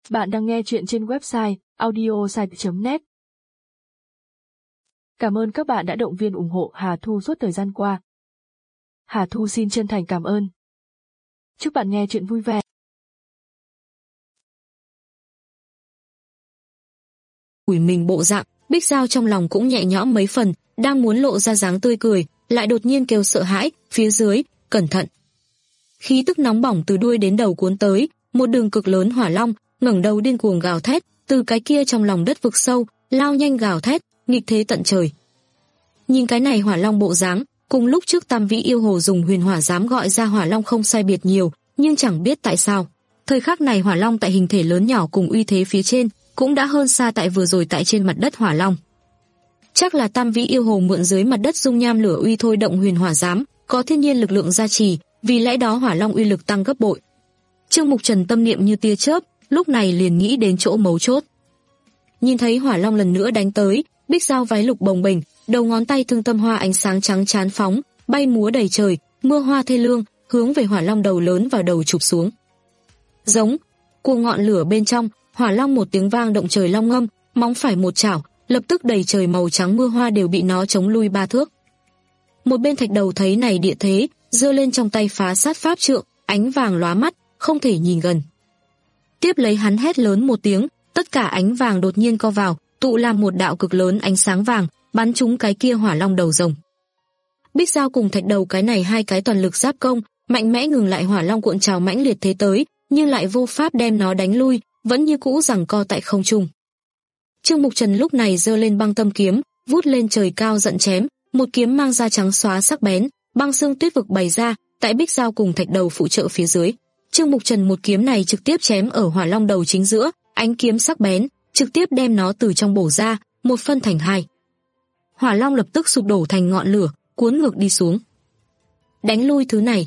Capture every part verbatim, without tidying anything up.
Bạn đang nghe chuyện trên website audiosite chấm net. Cảm ơn các bạn đã động viên ủng hộ Hà Thu suốt thời gian qua. Hà Thu xin chân thành cảm ơn. Chúc bạn nghe chuyện vui vẻ. Ủi mình bộ dạng, Bích Giao trong lòng cũng nhẹ nhõm mấy phần, đang muốn lộ ra dáng tươi cười, lại đột nhiên kêu sợ hãi, phía dưới, cẩn thận. Khí tức nóng bỏng từ đuôi đến đầu cuốn tới, một đường cực lớn hỏa long, ngẩng đầu điên cuồng gào thét, từ cái kia trong lòng đất vực sâu, lao nhanh gào thét, nghịch thế tận trời. Nhìn cái này hỏa long bộ dáng, cùng lúc trước Tam Vĩ yêu hồ dùng huyền hỏa dám gọi ra hỏa long không sai biệt nhiều, nhưng chẳng biết tại sao, thời khắc này hỏa long tại hình thể lớn nhỏ cùng uy thế phía trên, cũng đã hơn xa tại vừa rồi tại trên mặt đất hỏa long. Chắc là Tam Vĩ yêu hồ mượn dưới mặt đất dung nham lửa uy thôi động huyền hỏa giám, có thiên nhiên lực lượng gia trì, vì lẽ đó hỏa long uy lực tăng gấp bội. Trương Mục Trần tâm niệm như tia chớp, lúc này liền nghĩ đến chỗ mấu chốt. Nhìn thấy hỏa long lần nữa đánh tới, Bích Giao váy lục bồng bềnh, đầu ngón tay thương tâm hoa ánh sáng trắng chán phóng, bay múa đầy trời, mưa hoa thê lương, hướng về hỏa long đầu lớn vào đầu chụp xuống. Giống, cuồng ngọn lửa bên trong, hỏa long một tiếng vang động trời long ngâm, móng phải một chảo, lập tức đầy trời màu trắng mưa hoa đều bị nó chống lui ba thước. Một bên Thạch Đầu thấy này địa thế, giơ lên trong tay phá sát pháp trượng, ánh vàng lóa mắt, không thể nhìn gần. Tiếp lấy hắn hét lớn một tiếng, tất cả ánh vàng đột nhiên co vào, tụ làm một đạo cực lớn ánh sáng vàng, bắn trúng cái kia hỏa long đầu rồng. Bích Giao cùng Thạch Đầu cái này hai cái toàn lực giáp công, mạnh mẽ ngừng lại hỏa long cuộn trào mãnh liệt thế tới, nhưng lại vô pháp đem nó đánh lui, vẫn như cũ giằng co tại không trung. Trương Mục Trần lúc này giơ lên băng tâm kiếm, vút lên trời cao giận chém, một kiếm mang ra trắng xóa sắc bén, băng xương tuyết vực bày ra, tại Bích Giao cùng Thạch Đầu phụ trợ phía dưới. Trương Mục Trần một kiếm này trực tiếp chém ở hỏa long đầu chính giữa, ánh kiếm sắc bén, trực tiếp đem nó từ trong bổ ra, một phân thành hai. Hỏa long lập tức sụp đổ thành ngọn lửa, cuốn ngược đi xuống. Đánh lui thứ này.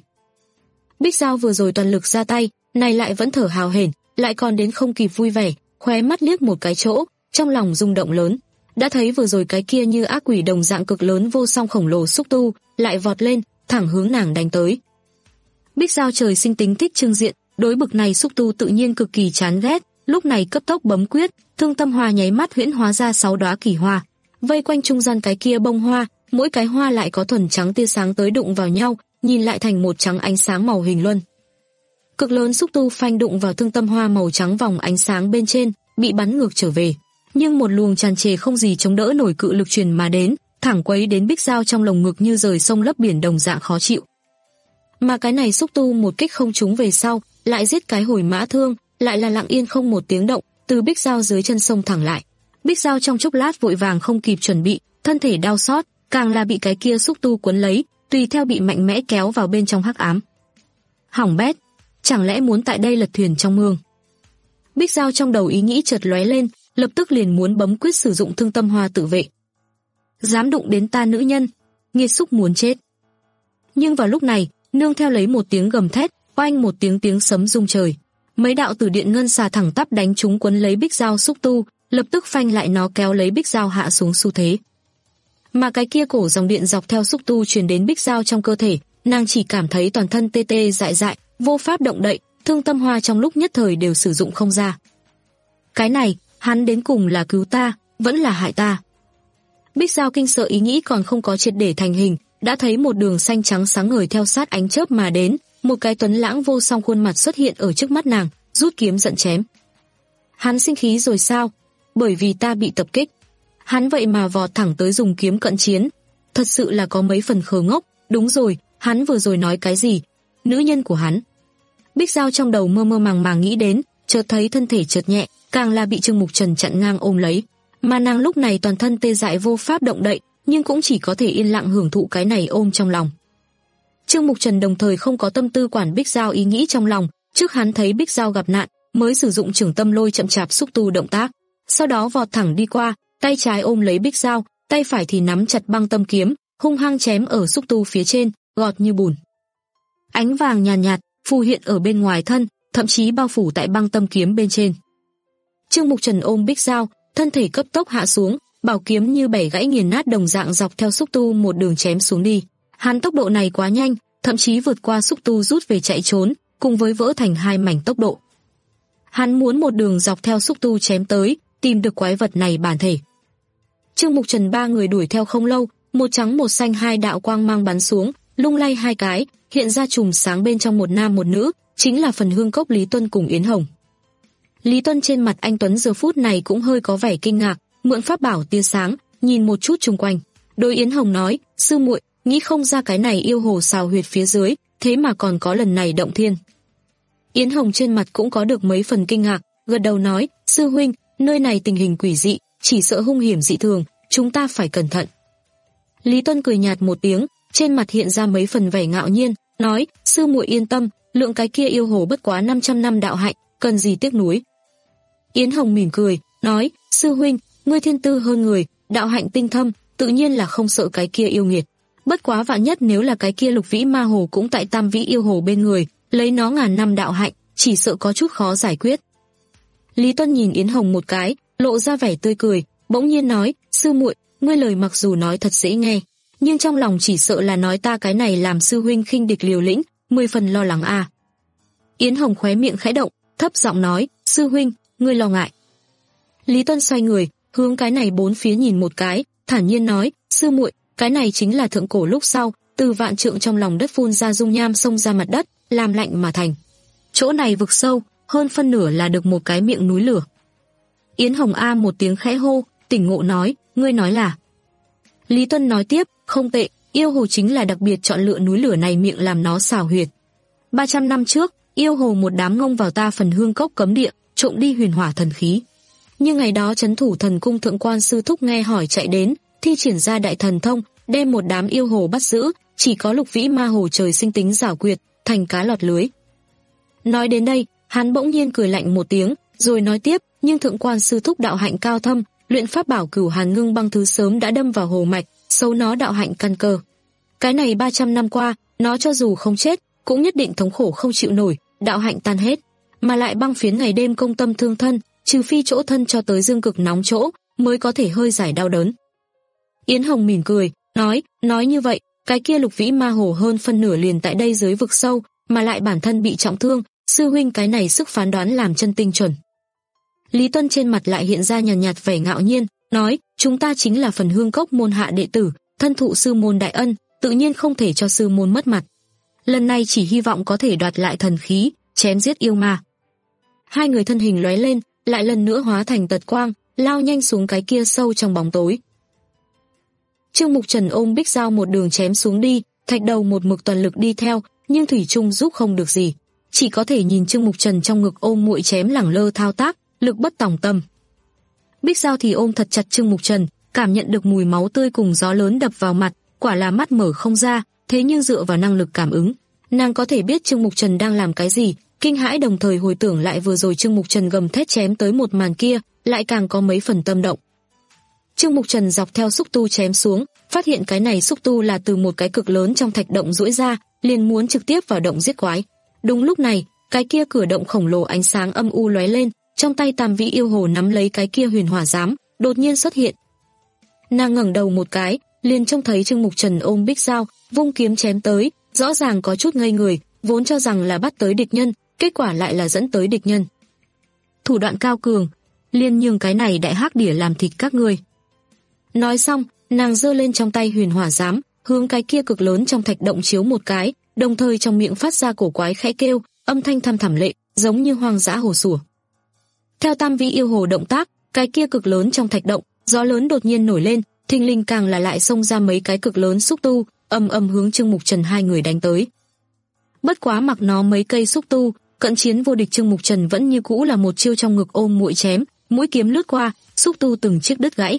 Bích Giao vừa rồi toàn lực ra tay, này lại vẫn thở hào hển, lại còn đến không kịp vui vẻ, khóe mắt liếc một cái chỗ, trong lòng rung động lớn. Đã thấy vừa rồi cái kia như ác quỷ đồng dạng cực lớn vô song khổng lồ xúc tu, lại vọt lên, thẳng hướng nàng đánh tới. Bích Giao trời sinh tính thích trưng diện, đối bực này xúc tu tự nhiên cực kỳ chán ghét, lúc này cấp tốc bấm quyết, thương tâm hoa nháy mắt huyễn hóa ra sáu đóa kỳ hoa, vây quanh trung gian cái kia bông hoa, mỗi cái hoa lại có thuần trắng tia sáng tới đụng vào nhau, nhìn lại thành một trắng ánh sáng màu hình luân. Cực lớn xúc tu phanh đụng vào thương tâm hoa màu trắng vòng ánh sáng bên trên, bị bắn ngược trở về, nhưng một luồng tràn trề không gì chống đỡ nổi cự lực truyền mà đến, thẳng quấy đến Bích Giao trong lồng ngực như rời sông lấp biển đồng dạng khó chịu. Mà cái này xúc tu một kích không trúng về sau, lại giết cái hồi mã thương, lại là lặng yên không một tiếng động, từ Bích Giao dưới chân sông thẳng lại. Bích Giao trong chốc lát vội vàng không kịp chuẩn bị, thân thể đau xót, càng là bị cái kia xúc tu cuốn lấy, tùy theo bị mạnh mẽ kéo vào bên trong hắc ám. Hỏng bét, chẳng lẽ muốn tại đây lật thuyền trong mương? Bích Giao trong đầu ý nghĩ chợt lóe lên, lập tức liền muốn bấm quyết sử dụng thương tâm hoa tự vệ. Dám đụng đến ta nữ nhân, nghiệt xúc muốn chết. Nhưng vào lúc này, nương theo lấy một tiếng gầm thét, oanh một tiếng tiếng sấm rung trời. Mấy đạo tử điện ngân xà thẳng tắp đánh trúng quấn lấy Bích Giao xúc tu, lập tức phanh lại nó kéo lấy Bích Giao hạ xuống xu thế. Mà cái kia cổ dòng điện dọc theo xúc tu truyền đến Bích Giao trong cơ thể, nàng chỉ cảm thấy toàn thân tê tê dại dại, vô pháp động đậy, thương tâm hoa trong lúc nhất thời đều sử dụng không ra. Cái này, hắn đến cùng là cứu ta, vẫn là hại ta. Bích Giao kinh sợ ý nghĩ còn không có triệt để thành hình, đã thấy một đường xanh trắng sáng ngời theo sát ánh chớp mà đến, một cái tuấn lãng vô song khuôn mặt xuất hiện ở trước mắt nàng, rút kiếm giận chém. Hắn sinh khí rồi sao? Bởi vì ta bị tập kích. Hắn vậy mà vọt thẳng tới dùng kiếm cận chiến, thật sự là có mấy phần khờ ngốc. Đúng rồi, hắn vừa rồi nói cái gì? Nữ nhân của hắn. Bích Giao trong đầu mơ mơ màng màng nghĩ đến, chợt thấy thân thể chợt nhẹ, càng là bị Trương Mục Trần chặn ngang ôm lấy, mà nàng lúc này toàn thân tê dại vô pháp động đậy, nhưng cũng chỉ có thể yên lặng hưởng thụ cái này ôm trong lòng. Trương Mục Trần đồng thời không có tâm tư quản Bích Giao ý nghĩ trong lòng, trước hắn thấy Bích Giao gặp nạn, mới sử dụng Trưởng Tâm Lôi chậm chạp xúc tu động tác, sau đó vọt thẳng đi qua, tay trái ôm lấy Bích Giao, tay phải thì nắm chặt băng tâm kiếm, hung hăng chém ở xúc tu phía trên, gọt như bùn. Ánh vàng nhàn nhạt, nhạt phù hiện ở bên ngoài thân, thậm chí bao phủ tại băng tâm kiếm bên trên. Trương Mục Trần ôm Bích Giao, thân thể cấp tốc hạ xuống, bảo kiếm như bẻ gãy nghiền nát đồng dạng dọc theo xúc tu một đường chém xuống đi. Hắn tốc độ này quá nhanh, thậm chí vượt qua xúc tu rút về chạy trốn, cùng với vỡ thành hai mảnh tốc độ. Hắn muốn một đường dọc theo xúc tu chém tới, tìm được quái vật này bản thể. Trương Mục Trần ba người đuổi theo không lâu, một trắng một xanh hai đạo quang mang bắn xuống, lung lay hai cái, hiện ra chùm sáng bên trong một nam một nữ, chính là Phần Hương Cốc Lý Tuân cùng Yến Hồng. Lý Tuân trên mặt anh tuấn giờ phút này cũng hơi có vẻ kinh ngạc, mượn pháp bảo tia sáng, nhìn một chút xung quanh. Đối Yến Hồng nói, sư muội, nghĩ không ra cái này yêu hồ xào huyệt phía dưới, thế mà còn có lần này động thiên. Yến Hồng trên mặt cũng có được mấy phần kinh ngạc, gật đầu nói, sư huynh, nơi này tình hình quỷ dị, chỉ sợ hung hiểm dị thường, chúng ta phải cẩn thận. Lý Tuân cười nhạt một tiếng, trên mặt hiện ra mấy phần vẻ ngạo nhiên, nói, sư muội yên tâm, lượng cái kia yêu hồ bất quá năm trăm năm đạo hạnh, cần gì tiếc nuối. Yến Hồng mỉm cười, nói, sư huynh, ngươi thiên tư hơn người, đạo hạnh tinh thâm, tự nhiên là không sợ cái kia yêu nghiệt. Bất quá vạn nhất nếu là cái kia lục vĩ ma hồ cũng tại tam vĩ yêu hồ bên người, lấy nó ngàn năm đạo hạnh, chỉ sợ có chút khó giải quyết. Lý Tuân nhìn Yến Hồng một cái, lộ ra vẻ tươi cười, bỗng nhiên nói, sư muội, ngươi lời mặc dù nói thật dễ nghe, nhưng trong lòng chỉ sợ là nói ta cái này làm sư huynh khinh địch liều lĩnh, mười phần lo lắng à. Yến Hồng khóe miệng khẽ động, thấp giọng nói, sư huynh, ngươi lo ngại. Lý Tuân xoay người, hướng cái này bốn phía nhìn một cái, thản nhiên nói, sư muội, cái này chính là thượng cổ lúc sau, từ vạn trượng trong lòng đất phun ra dung nham xông ra mặt đất, làm lạnh mà thành. Chỗ này vực sâu, hơn phân nửa là được một cái miệng núi lửa. Yến Hồng a một tiếng khẽ hô, tỉnh ngộ nói, ngươi nói là. Lý Tuân nói tiếp, không tệ, yêu hồ chính là đặc biệt chọn lựa núi lửa này miệng làm nó xào huyệt. ba trăm năm trước, yêu hồ một đám ngông vào ta Phần Hương Cốc cấm địa, trộm đi huyền hỏa thần khí. Nhưng ngày đó trấn thủ thần cung thượng quan sư thúc nghe hỏi chạy đến, thi triển ra đại thần thông, đem một đám yêu hồ bắt giữ, chỉ có lục vĩ ma hồ trời sinh tính giảo quyệt, thành cá lọt lưới. Nói đến đây, hắn bỗng nhiên cười lạnh một tiếng, rồi nói tiếp, nhưng thượng quan sư thúc đạo hạnh cao thâm, luyện pháp bảo Cửu Hàn Ngưng Băng thứ sớm đã đâm vào hồ mạch, sâu nó đạo hạnh căn cơ. Cái này ba trăm năm qua, nó cho dù không chết, cũng nhất định thống khổ không chịu nổi, đạo hạnh tan hết, mà lại băng phiến ngày đêm công tâm thương thân, trừ phi chỗ thân cho tới dương cực nóng chỗ, mới có thể hơi giải đau đớn. Yến Hồng mỉm cười, nói, nói như vậy, cái kia lục vĩ ma hồ hơn phân nửa liền tại đây dưới vực sâu, mà lại bản thân bị trọng thương, sư huynh cái này sức phán đoán làm chân tinh chuẩn. Lý Tuân trên mặt lại hiện ra nhàn nhạt, nhạt vẻ ngạo nhiên, nói, chúng ta chính là Phần Hương Cốc môn hạ đệ tử, thân thụ sư môn đại ân, tự nhiên không thể cho sư môn mất mặt. Lần này chỉ hy vọng có thể đoạt lại thần khí, chém giết yêu ma. Hai người thân hình lóe lên, lại lần nữa hóa thành tật quang, lao nhanh xuống cái kia sâu trong bóng tối. Trương Mục Trần ôm Bích Dao một đường chém xuống đi, Thạch Đầu một mực toàn lực đi theo, nhưng thủy chung giúp không được gì, chỉ có thể nhìn Trương Mục Trần trong ngực ôm muội chém lẳng lơ thao tác, lực bất tòng tâm. Bích Dao thì ôm thật chặt Trương Mục Trần, cảm nhận được mùi máu tươi cùng gió lớn đập vào mặt, quả là mắt mở không ra, thế nhưng dựa vào năng lực cảm ứng, nàng có thể biết Trương Mục Trần đang làm cái gì, kinh hãi đồng thời hồi tưởng lại vừa rồi Trương Mục Trần gầm thét chém tới một màn kia, lại càng có mấy phần tâm động. Trương Mục Trần dọc theo xúc tu chém xuống, phát hiện cái này xúc tu là từ một cái cực lớn trong thạch động duỗi ra, liền muốn trực tiếp vào động giết quái. Đúng lúc này, cái kia cửa động khổng lồ ánh sáng âm u lóe lên, trong tay Tam Vĩ yêu hồ nắm lấy cái kia huyền hỏa giám, đột nhiên xuất hiện. Nàng ngẩng đầu một cái, liền trông thấy Trương Mục Trần ôm Bích Dao, vung kiếm chém tới, rõ ràng có chút ngây người, vốn cho rằng là bắt tới địch nhân, kết quả lại là dẫn tới địch nhân. Thủ đoạn cao cường, liền nhường cái này đại hắc đỉa làm thịt các ngươi. Nói xong, nàng giơ lên trong tay huyền hỏa giám, hướng cái kia cực lớn trong thạch động chiếu một cái, đồng thời trong miệng phát ra cổ quái khẽ kêu, âm thanh thăm thẳm lệ, giống như hoang dã hồ sủa. Theo Tam Vĩ yêu hồ động tác, cái kia cực lớn trong thạch động, gió lớn đột nhiên nổi lên, thình lình càng là lại xông ra mấy cái cực lớn xúc tu, âm âm hướng Trương Mục Trần hai người đánh tới. Bất quá mặc nó mấy cây xúc tu, cận chiến vô địch Trương Mục Trần vẫn như cũ là một chiêu trong ngực ôm muội chém, mũi kiếm lướt qua, xúc tu từng chiếc đứt gãy.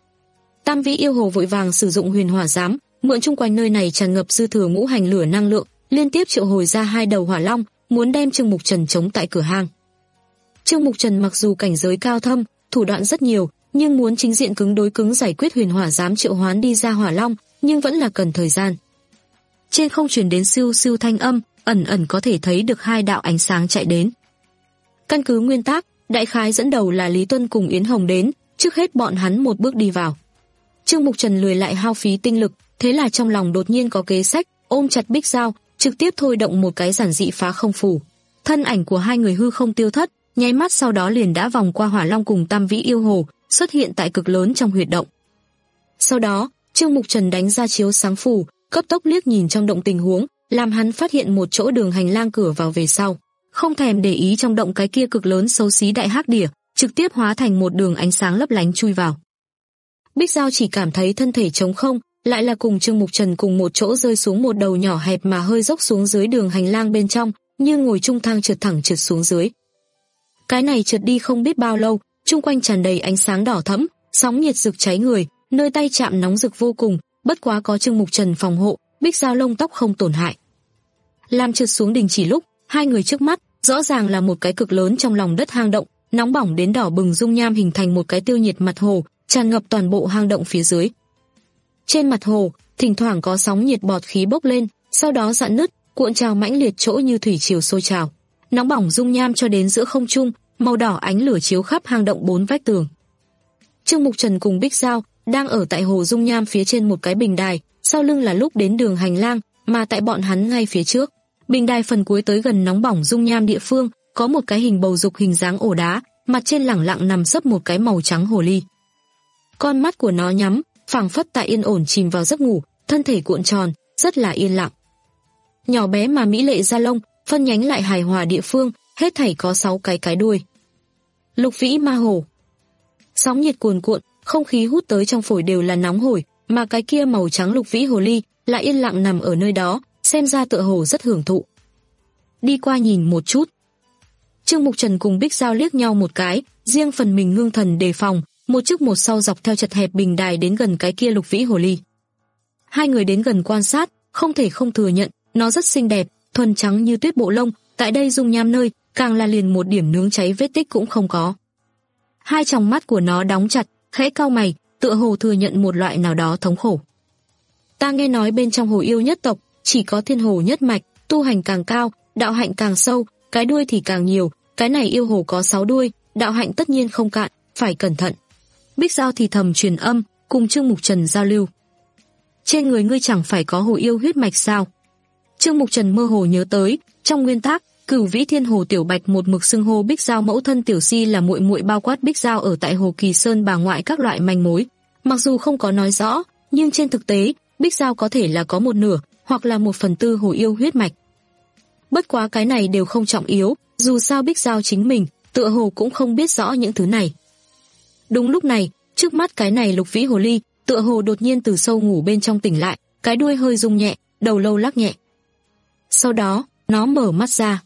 Tam Vĩ yêu hồ vội vàng sử dụng huyền hỏa giám, mượn chung quanh nơi này tràn ngập dư thừa ngũ hành lửa năng lượng, liên tiếp triệu hồi ra hai đầu hỏa long, muốn đem Trương Mục Trần chống tại cửa hang. Trương Mục Trần mặc dù cảnh giới cao thâm, thủ đoạn rất nhiều, nhưng muốn chính diện cứng đối cứng giải quyết huyền hỏa giám triệu hoán đi ra hỏa long, nhưng vẫn là cần thời gian. Trên không truyền đến siêu siêu thanh âm, ẩn ẩn có thể thấy được hai đạo ánh sáng chạy đến. Căn cứ nguyên tắc, đại khái dẫn đầu là Lý Tuân cùng Yến Hồng đến, trước hết bọn hắn một bước đi vào. Trương Mục Trần lười lại hao phí tinh lực, thế là trong lòng đột nhiên có kế sách, ôm chặt Bích Dao, trực tiếp thôi động một cái giản dị phá không phủ. Thân ảnh của hai người hư không tiêu thất, nháy mắt sau đó liền đã vòng qua Hỏa Long cùng Tam Vĩ yêu hồ, xuất hiện tại cực lớn trong huyệt động. Sau đó, Trương Mục Trần đánh ra chiếu sáng phù, cấp tốc liếc nhìn trong động tình huống, làm hắn phát hiện một chỗ đường hành lang cửa vào về sau, không thèm để ý trong động cái kia cực lớn xấu xí đại hắc đỉa, trực tiếp hóa thành một đường ánh sáng lấp lánh chui vào. Bích Giao chỉ cảm thấy thân thể trống không, lại là cùng Trương Mục Trần cùng một chỗ rơi xuống một đầu nhỏ hẹp mà hơi dốc xuống dưới đường hành lang bên trong, như ngồi trung thang trượt thẳng trượt xuống dưới. Cái này trượt đi không biết bao lâu, chung quanh tràn đầy ánh sáng đỏ thẫm, sóng nhiệt rực cháy người, nơi tay chạm nóng rực vô cùng, bất quá có Trương Mục Trần phòng hộ, Bích Giao lông tóc không tổn hại. Làm trượt xuống đình chỉ lúc, hai người trước mắt rõ ràng là một cái cực lớn trong lòng đất hang động, nóng bỏng đến đỏ bừng dung nham hình thành một cái tiêu nhiệt mặt hồ, tràn ngập toàn bộ hang động phía dưới. Trên mặt hồ, thỉnh thoảng có sóng nhiệt bọt khí bốc lên, sau đó rạn nứt, cuộn trào mãnh liệt chỗ như thủy triều sôi trào. Nóng bỏng dung nham cho đến giữa không trung, màu đỏ ánh lửa chiếu khắp hang động bốn vách tường. Trương Mục Trần cùng Bích Giao đang ở tại hồ dung nham phía trên một cái bình đài, sau lưng là lúc đến đường hành lang, mà tại bọn hắn ngay phía trước. Bình đài phần cuối tới gần nóng bỏng dung nham địa phương, có một cái hình bầu dục hình dáng ổ đá, mặt trên lẳng lặng nằm sấp một cái màu trắng hồ ly. Con mắt của nó nhắm, phảng phất tại yên ổn chìm vào giấc ngủ, thân thể cuộn tròn, rất là yên lặng. Nhỏ bé mà mỹ lệ da lông, phân nhánh lại hài hòa địa phương, hết thảy có sáu cái cái đuôi. Lục Vĩ ma hồ. Sóng nhiệt cuồn cuộn, không khí hút tới trong phổi đều là nóng hổi, mà cái kia màu trắng lục vĩ hồ ly lại yên lặng nằm ở nơi đó, xem ra tựa hồ rất hưởng thụ. Đi qua nhìn một chút. Trương Mục Trần cùng Bích Giao liếc nhau một cái, riêng phần mình ngưng thần đề phòng, một trước một sau dọc theo chật hẹp bình đài đến gần cái kia lục vĩ hồ ly. Hai người đến gần quan sát, không thể không thừa nhận, nó rất xinh đẹp, thuần trắng như tuyết bộ lông, tại đây dung nham nơi, càng là liền một điểm nướng cháy vết tích cũng không có. Hai tròng mắt của nó đóng chặt, khẽ cau mày, tựa hồ thừa nhận một loại nào đó thống khổ. Ta nghe nói bên trong hồ yêu nhất tộc, chỉ có thiên hồ nhất mạch, tu hành càng cao, đạo hạnh càng sâu, cái đuôi thì càng nhiều, cái này yêu hồ có sáu đuôi, đạo hạnh tất nhiên không cạn, phải cẩn thận. Bích Giao thì thầm truyền âm, cùng Trương Mục Trần giao lưu. Trên người ngươi chẳng phải có hồ yêu huyết mạch sao? Trương Mục Trần mơ hồ nhớ tới, trong nguyên tắc, Cửu Vĩ Thiên Hồ Tiểu Bạch một mực xưng hô Bích Giao mẫu thân Tiểu Si là muội muội, bao quát Bích Giao ở tại Hồ Kỳ Sơn bà ngoại các loại manh mối. Mặc dù không có nói rõ, nhưng trên thực tế, Bích Giao có thể là có một nửa, hoặc là một phần tư hồ yêu huyết mạch. Bất quá cái này đều không trọng yếu, dù sao Bích Giao chính mình, tựa hồ cũng không biết rõ những thứ này. Đúng lúc này, trước mắt cái này lục vĩ hồ ly, tựa hồ đột nhiên từ sâu ngủ bên trong tỉnh lại, cái đuôi hơi rung nhẹ, đầu lâu lắc nhẹ. Sau đó, nó mở mắt ra.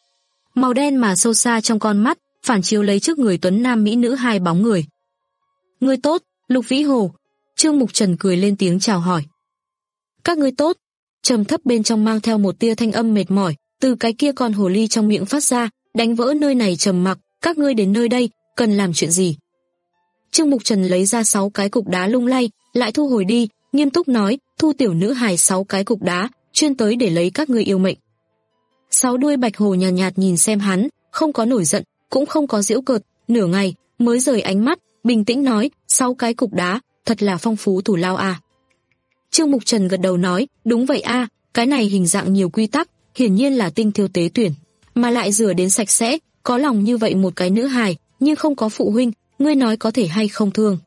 Màu đen mà sâu xa trong con mắt, phản chiếu lấy trước người tuấn nam mỹ nữ hai bóng người. Ngươi tốt, Lục Vĩ Hồ. Trương Mục Trần cười lên tiếng chào hỏi. Các ngươi tốt. Trầm thấp bên trong mang theo một tia thanh âm mệt mỏi, từ cái kia con hồ ly trong miệng phát ra, đánh vỡ nơi này trầm mặc. Các ngươi đến nơi đây, cần làm chuyện gì? Trương Mục Trần lấy ra sáu cái cục đá lung lay, lại thu hồi đi, nghiêm túc nói, thu tiểu nữ hài sáu cái cục đá, chuyên tới để lấy các ngươi yêu mệnh. Sáu đuôi bạch hồ nhàn nhạt, nhạt nhìn xem hắn, không có nổi giận, cũng không có giễu cợt, nửa ngày mới rời ánh mắt, bình tĩnh nói, sáu cái cục đá, thật là phong phú thủ lao à. Trương Mục Trần gật đầu nói, đúng vậy a, à, cái này hình dạng nhiều quy tắc, hiển nhiên là tinh thiêu tế tuyển, mà lại rửa đến sạch sẽ, có lòng như vậy một cái nữ hài, nhưng không có phụ huynh, ngươi nói có thể hay không thương?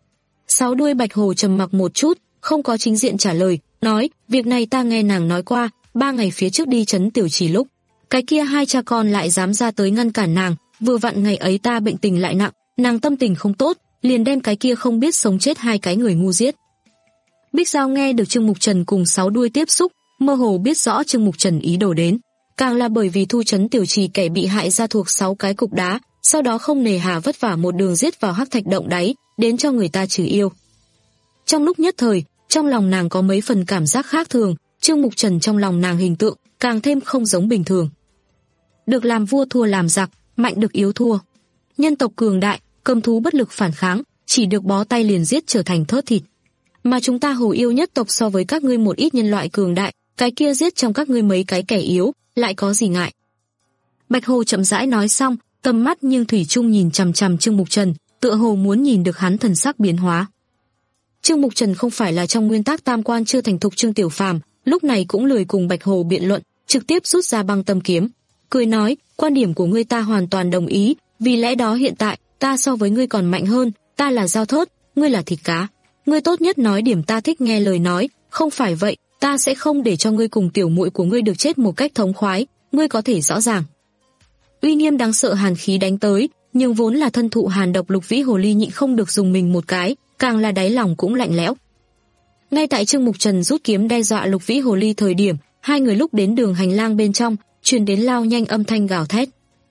Sáu đuôi bạch hồ trầm mặc một chút, không có chính diện trả lời, nói, việc này ta nghe nàng nói qua, ba ngày phía trước đi trấn Tiểu Trì lúc, cái kia hai cha con lại dám ra tới ngăn cản nàng, vừa vặn ngày ấy ta bệnh tình lại nặng, nàng tâm tình không tốt, liền đem cái kia không biết sống chết hai cái người ngu giết. Bích Giao nghe được Trương Mục Trần cùng sáu đuôi tiếp xúc, mơ hồ biết rõ Trương Mục Trần ý đồ đến, càng là bởi vì thu trấn Tiểu Trì kẻ bị hại ra thuộc sáu cái cục đá, sau đó không nề hà vất vả một đường giết vào hắc thạch động đáy, đến cho người ta trừ yêu. Trong lúc nhất thời, trong lòng nàng có mấy phần cảm giác khác thường, Trương Mục Trần trong lòng nàng hình tượng càng thêm không giống bình thường. Được làm vua thua làm giặc, mạnh được yếu thua. Nhân tộc cường đại, cầm thú bất lực phản kháng, chỉ được bó tay liền giết trở thành thớt thịt. Mà chúng ta hồ yêu nhất tộc so với các ngươi một ít nhân loại cường đại, cái kia giết trong các ngươi mấy cái kẻ yếu, lại có gì ngại. Bạch Hồ chậm rãi nói xong, tầm mắt nhưng thủy chung nhìn chằm chằm Trương Mục Trần, tựa hồ muốn nhìn được hắn thần sắc biến hóa. Trương Mục Trần không phải là trong nguyên tắc tam quan chưa thành thục Trương Tiểu Phàm, lúc này cũng lười cùng Bạch Hồ biện luận, trực tiếp rút ra băng tâm kiếm, cười nói, quan điểm của ngươi ta hoàn toàn đồng ý, vì lẽ đó hiện tại, ta so với ngươi còn mạnh hơn, ta là dao thớt, ngươi là thịt cá. Ngươi tốt nhất nói điểm ta thích nghe lời nói, không phải vậy, ta sẽ không để cho ngươi cùng tiểu muội của ngươi được chết một cách thống khoái, ngươi có thể rõ ràng. Uy nghiêm đáng sợ hàn khí đánh tới, nhưng vốn là thân thụ hàn độc Lục Vĩ Hồ Ly nhịn không được dùng mình một cái, càng là đáy lòng cũng lạnh lẽo. Ngay tại Trương Mục Trần rút kiếm đe dọa Lục Vĩ Hồ Ly thời điểm, hai người lúc đến đường hành lang bên trong, truyền đến lao nhanh âm thanh gào thét.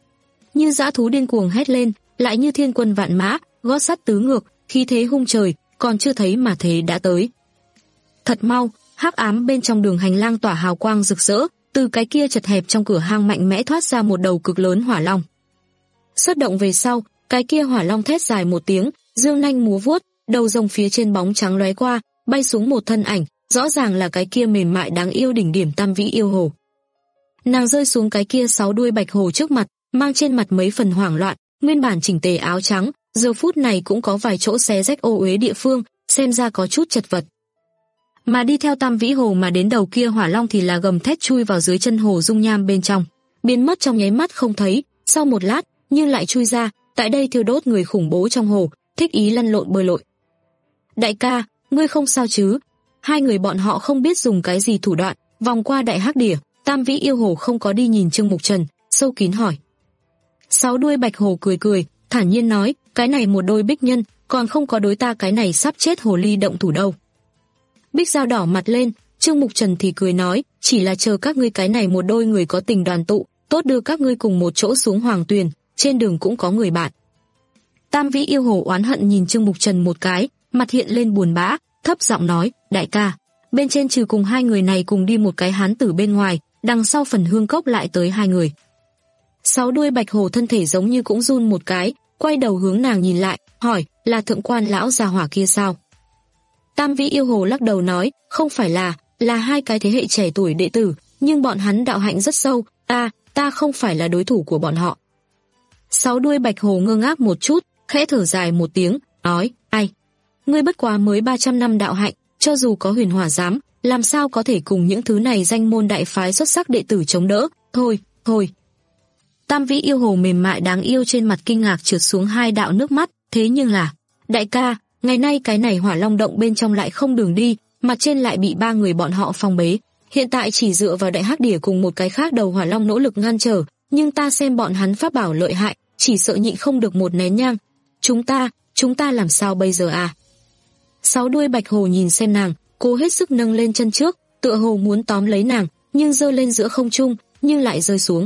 Như dã thú điên cuồng hét lên, lại như thiên quân vạn mã, gót sắt tứ ngược, khí thế hung trời, còn chưa thấy mà thế đã tới. Thật mau, hắc ám bên trong đường hành lang tỏa hào quang rực rỡ, từ cái kia chật hẹp trong cửa hang mạnh mẽ thoát ra một đầu cực lớn hỏa long. Xuất động về sau, cái kia hỏa long thét dài một tiếng, dương nanh múa vuốt, đầu rồng phía trên bóng trắng lóe qua, bay xuống một thân ảnh, rõ ràng là cái kia mềm mại đáng yêu đỉnh điểm Tam Vĩ yêu hồ. Nàng rơi xuống cái kia sáu đuôi bạch hồ trước mặt, mang trên mặt mấy phần hoảng loạn, nguyên bản chỉnh tề áo trắng, giờ phút này cũng có vài chỗ xé rách ô uế địa phương, xem ra có chút chật vật. Mà đi theo Tam Vĩ hồ mà đến đầu kia hỏa long thì là gầm thét chui vào dưới chân hồ dung nham bên trong, biến mất trong nháy mắt không thấy, sau một lát, nhưng lại chui ra, tại đây thiêu đốt người khủng bố trong hồ, thích ý lăn lộn bơi lội. Đại ca, ngươi không sao chứ? Hai người bọn họ không biết dùng cái gì thủ đoạn, vòng qua đại hắc đỉa, Tam Vĩ yêu hồ không có đi nhìn Trương Mục Trần, sâu kín hỏi. Sáu đuôi bạch hồ cười cười, thản nhiên nói, cái này một đôi bích nhân, còn không có đối ta cái này sắp chết hồ ly động thủ đâu. Bích Giao đỏ mặt lên, Trương Mục Trần thì cười nói, chỉ là chờ các ngươi cái này một đôi người có tình đoàn tụ, tốt đưa các ngươi cùng một chỗ xuống Hoàng Tuyền, trên đường cũng có người bạn. Tam Vĩ yêu hồ oán hận nhìn Trương Mục Trần một cái, mặt hiện lên buồn bã, thấp giọng nói, đại ca, bên trên trừ cùng hai người này cùng đi một cái hán tử bên ngoài, đằng sau phần hương cốc lại tới hai người. Sáu đuôi bạch hồ thân thể giống như cũng run một cái, quay đầu hướng nàng nhìn lại, hỏi, là thượng quan lão già hỏa kia sao? Tam Vĩ yêu hồ lắc đầu nói, không phải là, là hai cái thế hệ trẻ tuổi đệ tử, nhưng bọn hắn đạo hạnh rất sâu, ta, ta không phải là đối thủ của bọn họ. Sáu đuôi bạch hồ ngơ ngác một chút, khẽ thở dài một tiếng, nói, ai? Ngươi bất quá mới ba trăm năm đạo hạnh, cho dù có huyền hỏa giám, làm sao có thể cùng những thứ này danh môn đại phái xuất sắc đệ tử chống đỡ, thôi, thôi. Tam Vĩ yêu hồ mềm mại đáng yêu trên mặt kinh ngạc trượt xuống hai đạo nước mắt, thế nhưng là, đại ca, ngày nay cái này hỏa long động bên trong lại không đường đi, mặt trên lại bị ba người bọn họ phong bế, hiện tại chỉ dựa vào đại hắc đỉa cùng một cái khác đầu hỏa long nỗ lực ngăn trở, nhưng ta xem bọn hắn pháp bảo lợi hại, chỉ sợ nhịn không được một nén nhang. Chúng ta, chúng ta làm sao bây giờ à? Sáu đuôi bạch hồ nhìn xem nàng, cố hết sức nâng lên chân trước, tựa hồ muốn tóm lấy nàng, nhưng giơ lên giữa không trung, nhưng lại rơi xuống.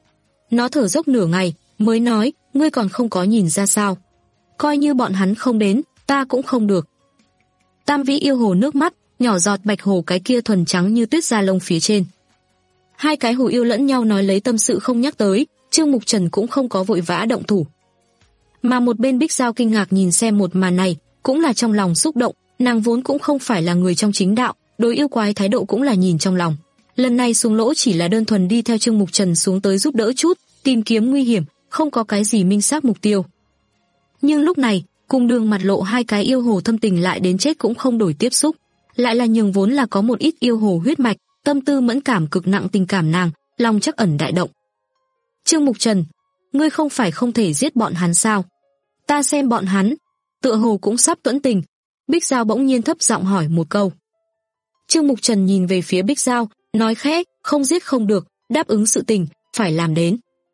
Nó thở dốc nửa ngày, mới nói, ngươi còn không có nhìn ra sao? Coi như bọn hắn không đến, ta cũng không được. Tam Vĩ yêu hồ nước mắt, nhỏ giọt bạch hồ cái kia thuần trắng như tuyết da lông phía trên. Hai cái hồ yêu lẫn nhau nói lấy tâm sự không nhắc tới, Trương Mục Trần cũng không có vội vã động thủ. Mà một bên Bích Giao kinh ngạc nhìn xem một màn này, cũng là trong lòng xúc động, nàng vốn cũng không phải là người trong chính đạo, đối yêu quái thái độ cũng là nhìn trong lòng. Lần này xuống lỗ chỉ là đơn thuần đi theo Trương Mục Trần xuống tới giúp đỡ chút, tìm kiếm nguy hiểm, không có cái gì minh xác mục tiêu. Nhưng lúc này, cùng đường mặt lộ hai cái yêu hồ thâm tình lại đến chết cũng không đổi tiếp xúc, lại là nhường vốn là có một ít yêu hồ huyết mạch, tâm tư mẫn cảm cực nặng tình cảm nàng, lòng chắc ẩn đại động. Trương Mục Trần, ngươi không phải không thể giết bọn hắn sao? Ta xem bọn hắn, tựa hồ cũng sắp tuẫn tình. Bích Giao bỗng nhiên thấp giọng hỏi một câu. Trương Mục Trần nhìn về phía Bích Giao, nói khẽ, không giết không được, đáp ứng sự tình, phải làm đến.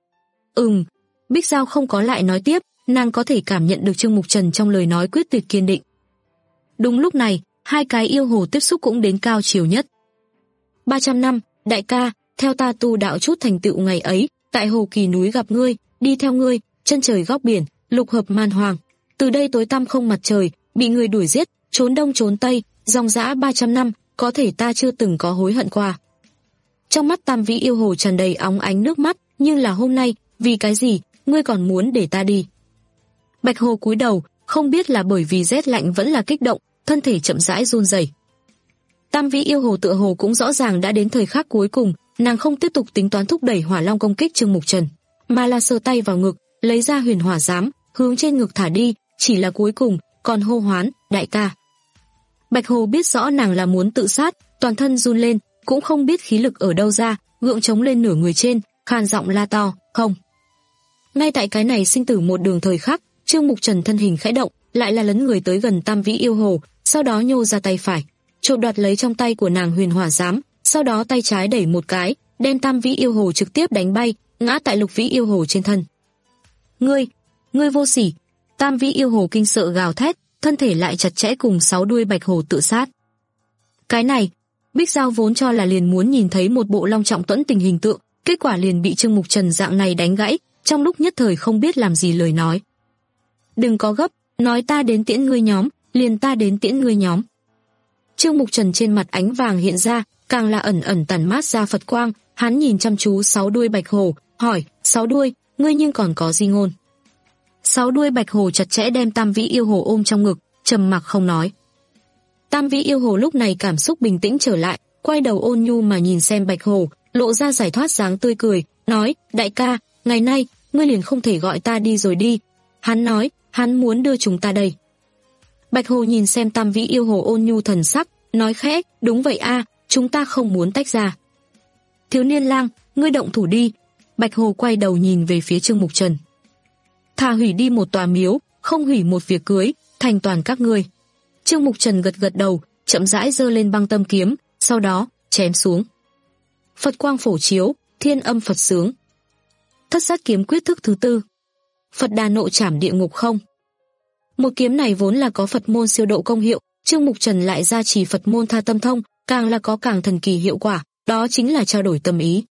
Ừm, Bích Giao không có lại nói tiếp, nàng có thể cảm nhận được Trương Mục Trần trong lời nói quyết tuyệt kiên định. Đúng lúc này, hai cái yêu hồ tiếp xúc cũng đến cao chiều nhất. ba trăm năm, đại ca, theo ta tu đạo chút thành tựu ngày ấy, tại hồ kỳ núi gặp ngươi, đi theo ngươi, chân trời góc biển, lục hợp man hoàng. Từ đây tối tăm không mặt trời, bị người đuổi giết, trốn đông trốn tây, dòng dã ba trăm năm, có thể ta chưa từng có hối hận qua. Trong mắt Tam Vĩ yêu hồ tràn đầy óng ánh nước mắt, nhưng là hôm nay, vì cái gì, ngươi còn muốn để ta đi? Bạch hồ cúi đầu, không biết là bởi vì rét lạnh vẫn là kích động, thân thể chậm rãi run rẩy. Tam Vĩ yêu hồ tựa hồ cũng rõ ràng đã đến thời khắc cuối cùng, nàng không tiếp tục tính toán thúc đẩy hỏa long công kích Trương Mục Trần, mà là sờ tay vào ngực, lấy ra huyền hỏa giám, hướng trên ngực thả đi, chỉ là cuối cùng, còn hô hoán, đại ca. Bạch hồ biết rõ nàng là muốn tự sát, toàn thân run lên, cũng không biết khí lực ở đâu ra, gượng chống lên nửa người trên, khan giọng la to, không. Ngay tại cái này sinh tử một đường thời khắc, Trương Mục Trần thân hình khẽ động, lại là lấn người tới gần Tam Vĩ Yêu Hồ, sau đó nhô ra tay phải, chộp đoạt lấy trong tay của nàng Huyền Hỏa Giám, sau đó tay trái đẩy một cái, đem Tam Vĩ Yêu Hồ trực tiếp đánh bay, ngã tại Lục Vĩ Yêu Hồ trên thân. "Ngươi, ngươi vô sỉ!" Tam Vĩ Yêu Hồ kinh sợ gào thét, thân thể lại chặt chẽ cùng sáu đuôi bạch hồ tự sát. Cái này, Bích Giao vốn cho là liền muốn nhìn thấy một bộ long trọng tuẫn tình hình tượng, kết quả liền bị Trương Mục Trần dạng này đánh gãy, trong lúc nhất thời không biết làm gì lời nói. "Đừng có gấp, nói ta đến tiễn ngươi nhóm, liền ta đến tiễn ngươi nhóm." Trương Mục Trần trên mặt ánh vàng hiện ra, càng là ẩn ẩn tản mát ra Phật quang, hắn nhìn chăm chú sáu đuôi bạch hồ, hỏi: "Sáu đuôi, ngươi nhưng còn có gì ngôn?" Sáu đuôi bạch hồ chặt chẽ đem Tam Vĩ Yêu Hồ ôm trong ngực, trầm mặc không nói. Tam Vĩ Yêu Hồ lúc này cảm xúc bình tĩnh trở lại, quay đầu ôn nhu mà nhìn xem bạch hồ, lộ ra giải thoát dáng tươi cười, nói: "Đại ca, ngày nay ngươi liền không thể gọi ta đi rồi đi." Hắn nói, hắn muốn đưa chúng ta đây. Bạch hồ nhìn xem Tam Vĩ Yêu Hồ ôn nhu thần sắc, nói khẽ: "Đúng vậy a, chúng ta không muốn tách ra." "Thiếu niên lang, ngươi động thủ đi." Bạch hồ quay đầu nhìn về phía Trương Mục Trần. "Thà hủy đi một tòa miếu, không hủy một việc cưới, thành toàn các ngươi." Trương Mục Trần gật gật đầu, chậm rãi giơ lên băng tâm kiếm, sau đó chém xuống. Phật quang phổ chiếu, thiên âm Phật sướng. Thất sát kiếm quyết thức thứ tư. Phật đà nộ trảm địa ngục không. Một kiếm này vốn là có Phật môn siêu độ công hiệu, Trương Mục Trần lại gia trì Phật môn tha tâm thông, càng là có càng thần kỳ hiệu quả, đó chính là trao đổi tâm ý.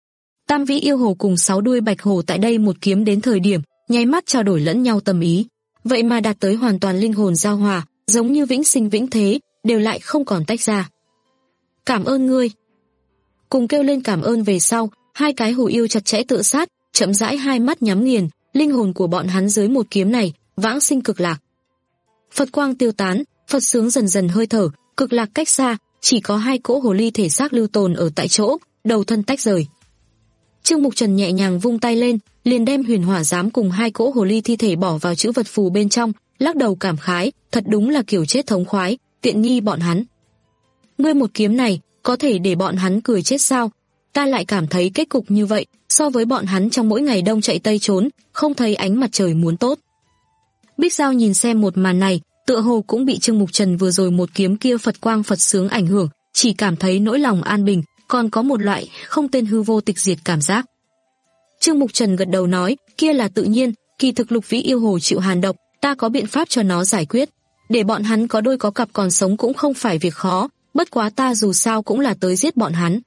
Tam Vĩ Yêu Hồ cùng sáu đuôi bạch hồ tại đây một kiếm đến thời điểm, nháy mắt trao đổi lẫn nhau tâm ý, vậy mà đạt tới hoàn toàn linh hồn giao hòa, giống như vĩnh sinh vĩnh thế, đều lại không còn tách ra. "Cảm ơn ngươi." Cùng kêu lên cảm ơn về sau, hai cái hồ yêu chặt chẽ tự sát, chậm rãi hai mắt nhắm nghiền, linh hồn của bọn hắn dưới một kiếm này, vãng sinh cực lạc. Phật quang tiêu tán, Phật sướng dần dần hơi thở, cực lạc cách xa, chỉ có hai cỗ hồ ly thể xác lưu tồn ở tại chỗ, đầu thân tách rời. Trương Mục Trần nhẹ nhàng vung tay lên, liền đem Huyền Hỏa Giám cùng hai cỗ hồ ly thi thể bỏ vào chữ vật phù bên trong, lắc đầu cảm khái, thật đúng là kiểu chết thống khoái, tiện nghi bọn hắn. "Ngươi một kiếm này, có thể để bọn hắn cười chết sao? Ta lại cảm thấy kết cục như vậy, so với bọn hắn trong mỗi ngày đông chạy tây trốn, không thấy ánh mặt trời muốn tốt." Bích Giao nhìn xem một màn này, tựa hồ cũng bị Trương Mục Trần vừa rồi một kiếm kia Phật quang Phật sướng ảnh hưởng, chỉ cảm thấy nỗi lòng an bình, còn có một loại không tên hư vô tịch diệt cảm giác. Trương Mục Trần gật đầu nói, kia là tự nhiên, kỳ thực Lục Vĩ Yêu Hồ chịu hàn độc, ta có biện pháp cho nó giải quyết. Để bọn hắn có đôi có cặp còn sống cũng không phải việc khó, bất quá ta dù sao cũng là tới giết bọn hắn.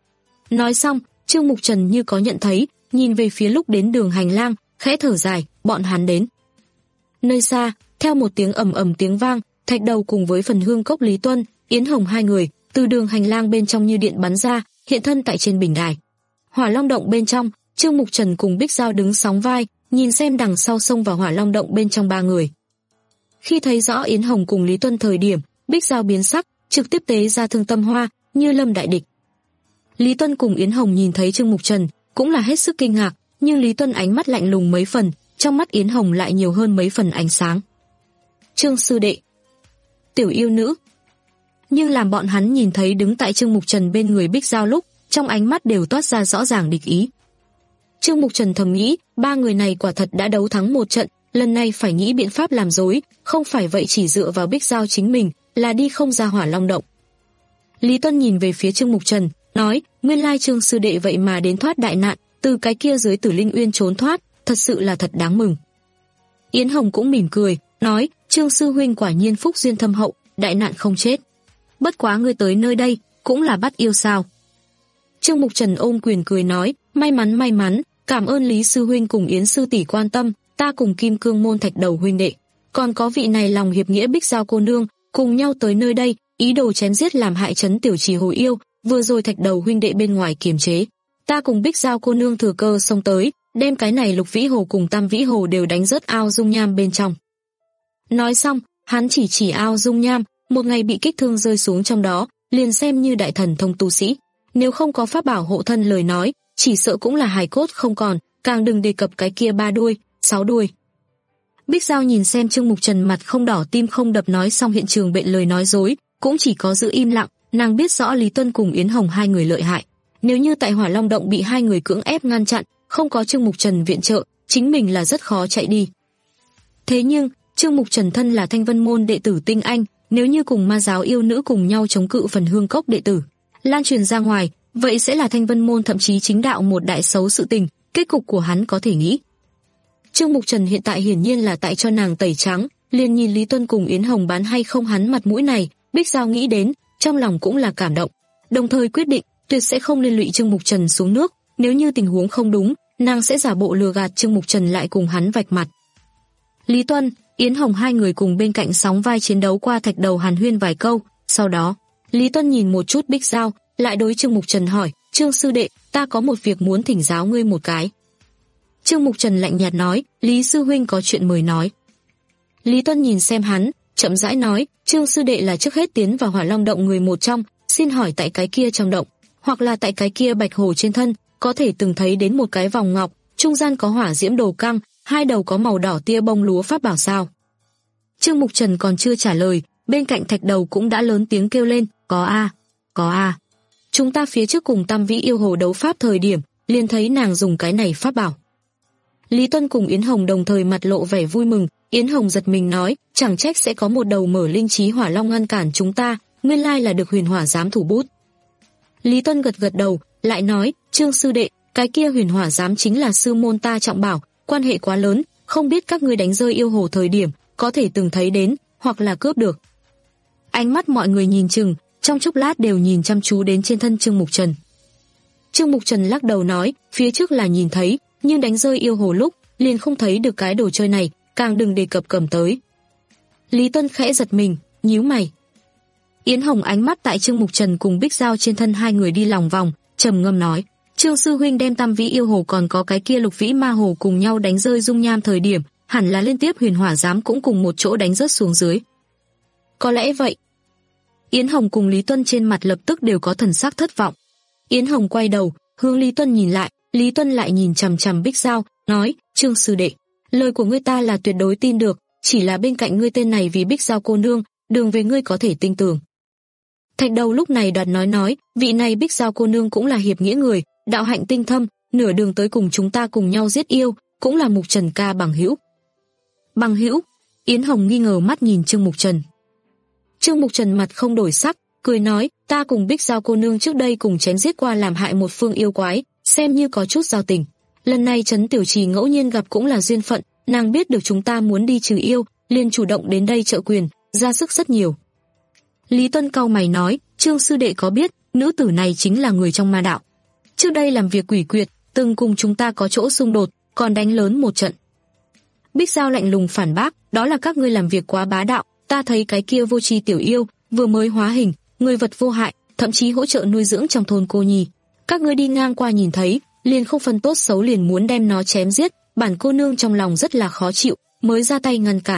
Nói xong, Trương Mục Trần như có nhận thấy, nhìn về phía lúc đến đường hành lang, khẽ thở dài, bọn hắn đến. Nơi xa, theo một tiếng ầm ầm tiếng vang, Thạch Đầu cùng với Phần Hương Cốc Lý Tuân, Yến Hồng hai người, từ đường hành lang bên trong như điện bắn ra, hiện thân tại trên bình đài. Hỏa Long động bên trong, Trương Mục Trần cùng Bích Giao đứng sóng vai, nhìn xem đằng sau xông vào Hỏa Long động bên trong ba người. Khi thấy rõ Yến Hồng cùng Lý Tuân thời điểm, Bích Giao biến sắc, trực tiếp tế ra Thương Tâm Hoa, như lâm đại địch. Lý Tuân cùng Yến Hồng nhìn thấy Trương Mục Trần, cũng là hết sức kinh ngạc, nhưng Lý Tuân ánh mắt lạnh lùng mấy phần, trong mắt Yến Hồng lại nhiều hơn mấy phần ánh sáng. Trương sư đệ, tiểu yêu nữ. Nhưng làm bọn hắn nhìn thấy đứng tại Trương Mục Trần bên người Bích Giao lúc, trong ánh mắt đều toát ra rõ ràng địch ý. Trương Mục Trần thầm nghĩ, ba người này quả thật đã đấu thắng một trận, lần này phải nghĩ biện pháp làm dối, không phải vậy chỉ dựa vào Bích Giao chính mình, là đi không ra Hỏa Long động. Lý Tuân nhìn về phía Trương Mục Trần, nói, nguyên lai Trương sư đệ vậy mà đến thoát đại nạn, từ cái kia dưới Tử Linh Uyên trốn thoát, thật sự là thật đáng mừng. Yến Hồng cũng mỉm cười, nói, Trương sư huynh quả nhiên phúc duyên thâm hậu, đại nạn không chết. Bất quá ngươi tới nơi đây, cũng là bắt yêu sao? Trương Mục Trần ôm quyền cười nói, may mắn may mắn, cảm ơn Lý sư huynh cùng Yến sư tỷ quan tâm, ta cùng Kim Cương môn Thạch Đầu huynh đệ, còn có vị này lòng hiệp nghĩa Bích Giao cô nương, cùng nhau tới nơi đây, ý đồ chém giết làm hại trấn tiểu trì hồi yêu, vừa rồi Thạch Đầu huynh đệ bên ngoài kiềm chế. Ta cùng Bích Giao cô nương thừa cơ xông tới, đem cái này Lục Vĩ Hồ cùng Tam Vĩ Hồ đều đánh rớt ao dung nham bên trong. Nói xong, hắn chỉ chỉ ao dung nham, một ngày bị kích thương rơi xuống trong đó, liền xem như đại thần thông tu sĩ. Nếu không có pháp bảo hộ thân lời nói, chỉ sợ cũng là hài cốt không còn, càng đừng đề cập cái kia ba đuôi, sáu đuôi. Bích Giao nhìn xem Trương Mục Trần mặt không đỏ tim không đập nói xong hiện trường bệnh lời nói dối, cũng chỉ có giữ im lặng, nàng biết rõ Lý Tuân cùng Yến Hồng hai người lợi hại. Nếu như tại Hỏa Long động bị hai người cưỡng ép ngăn chặn, không có Trương Mục Trần viện trợ, chính mình là rất khó chạy đi. Thế nhưng, Trương Mục Trần thân là Thanh Vân môn đệ tử tinh anh, nếu như cùng ma giáo yêu nữ cùng nhau chống cự phần hương cốc đệ tử, lan truyền ra ngoài, vậy sẽ là Thanh Vân môn thậm chí chính đạo một đại xấu sự tình, kết cục của hắn có thể nghĩ. Trương Mục Trần hiện tại hiển nhiên là tại cho nàng tẩy trắng, liền nhìn Lý Tuân cùng Yến Hồng bán hay không hắn mặt mũi này, Bích Giao nghĩ đến, trong lòng cũng là cảm động, đồng thời quyết định tuyệt sẽ không liên lụy Trương Mục Trần xuống nước, nếu như tình huống không đúng, nàng sẽ giả bộ lừa gạt Trương Mục Trần lại cùng hắn vạch mặt. Lý Tuân, Yến Hồng hai người cùng bên cạnh sóng vai chiến đấu qua thạch đầu hàn huyên vài câu, sau đó, Lý Tuân nhìn một chút Bích Giao, lại đối Trương Mục Trần hỏi, Trương sư đệ, ta có một việc muốn thỉnh giáo ngươi một cái. Trương Mục Trần lạnh nhạt nói, Lý sư huynh có chuyện mời nói. Lý Tuân nhìn xem hắn, chậm rãi nói, Trương sư đệ là trước hết tiến vào Hỏa Long động người một trong, xin hỏi tại cái kia trong động, hoặc là tại cái kia bạch hổ trên thân, có thể từng thấy đến một cái vòng ngọc, trung gian có hỏa diễm đồ căng, hai đầu có màu đỏ tia bông lúa pháp bảo sao? Trương Mục Trần còn chưa trả lời, bên cạnh thạch đầu cũng đã lớn tiếng kêu lên, có a, có a. Chúng ta phía trước cùng Tam Vĩ yêu hồ đấu pháp thời điểm, liền thấy nàng dùng cái này pháp bảo. Lý Tuân cùng Yến Hồng đồng thời mặt lộ vẻ vui mừng, Yến Hồng giật mình nói, chẳng trách sẽ có một đầu mở linh trí hỏa long ngăn cản chúng ta, nguyên lai là được Huyền Hỏa giám thủ bút. Lý Tuân gật gật đầu, lại nói, Trương sư đệ, cái kia Huyền Hỏa giám chính là sư môn ta trọng bảo, quan hệ quá lớn, không biết các ngươi đánh rơi yêu hồ thời điểm, có thể từng thấy đến, hoặc là cướp được. Ánh mắt mọi người nhìn chừng, trong chốc lát đều nhìn chăm chú đến trên thân Trương Mục Trần. Trương Mục Trần lắc đầu nói, phía trước là nhìn thấy, nhưng đánh rơi yêu hồ lúc, liền không thấy được cái đồ chơi này, càng đừng đề cập cầm tới. Lý Tuân khẽ giật mình, nhíu mày. Yến Hồng ánh mắt tại Trương Mục Trần cùng Bích Giao trên thân hai người đi lòng vòng, trầm ngâm nói, Trương sư huynh đem Tam Vĩ yêu hồ còn có cái kia Lục Vĩ ma hồ cùng nhau đánh rơi dung nham thời điểm, hẳn là liên tiếp Huyền Hỏa giám cũng cùng một chỗ đánh rớt xuống dưới. Có lẽ vậy. Yến Hồng cùng Lý Tuân trên mặt lập tức đều có thần sắc thất vọng. Yến Hồng quay đầu, hướng Lý Tuân nhìn lại, Lý Tuân lại nhìn chằm chằm Bích Giao, nói, Trương sư đệ, lời của ngươi ta là tuyệt đối tin được, chỉ là bên cạnh ngươi tên này vì Bích Giao cô nương, đường về ngươi có thể tin tưởng. Thạch đầu lúc này đoạt nói nói, vị này Bích Giao cô nương cũng là hiệp nghĩa người, đạo hạnh tinh thâm, nửa đường tới cùng chúng ta cùng nhau giết yêu, cũng là Mục Trần ca bằng hữu. Bằng hữu? Yến Hồng nghi ngờ mắt nhìn Trương Mục Trần. Trương Mục Trần mặt không đổi sắc, cười nói, ta cùng Bích Giao cô nương trước đây cùng chém giết qua làm hại một phương yêu quái, xem như có chút giao tình. Lần này Trấn Tiểu Trì ngẫu nhiên gặp cũng là duyên phận, nàng biết được chúng ta muốn đi trừ yêu, liền chủ động đến đây trợ quyền, ra sức rất nhiều. Lý Tuân cau mày nói, Trương sư đệ có biết, nữ tử này chính là người trong ma đạo. Trước đây làm việc quỷ quyệt, từng cùng chúng ta có chỗ xung đột, còn đánh lớn một trận. Bích Giao lạnh lùng phản bác, đó là các ngươi làm việc quá bá đạo, ta thấy cái kia vô tri tiểu yêu, vừa mới hóa hình, người vật vô hại, thậm chí hỗ trợ nuôi dưỡng trong thôn cô nhi. Các ngươi đi ngang qua nhìn thấy, liền không phân tốt xấu liền muốn đem nó chém giết, bản cô nương trong lòng rất là khó chịu, mới ra tay ngăn cản.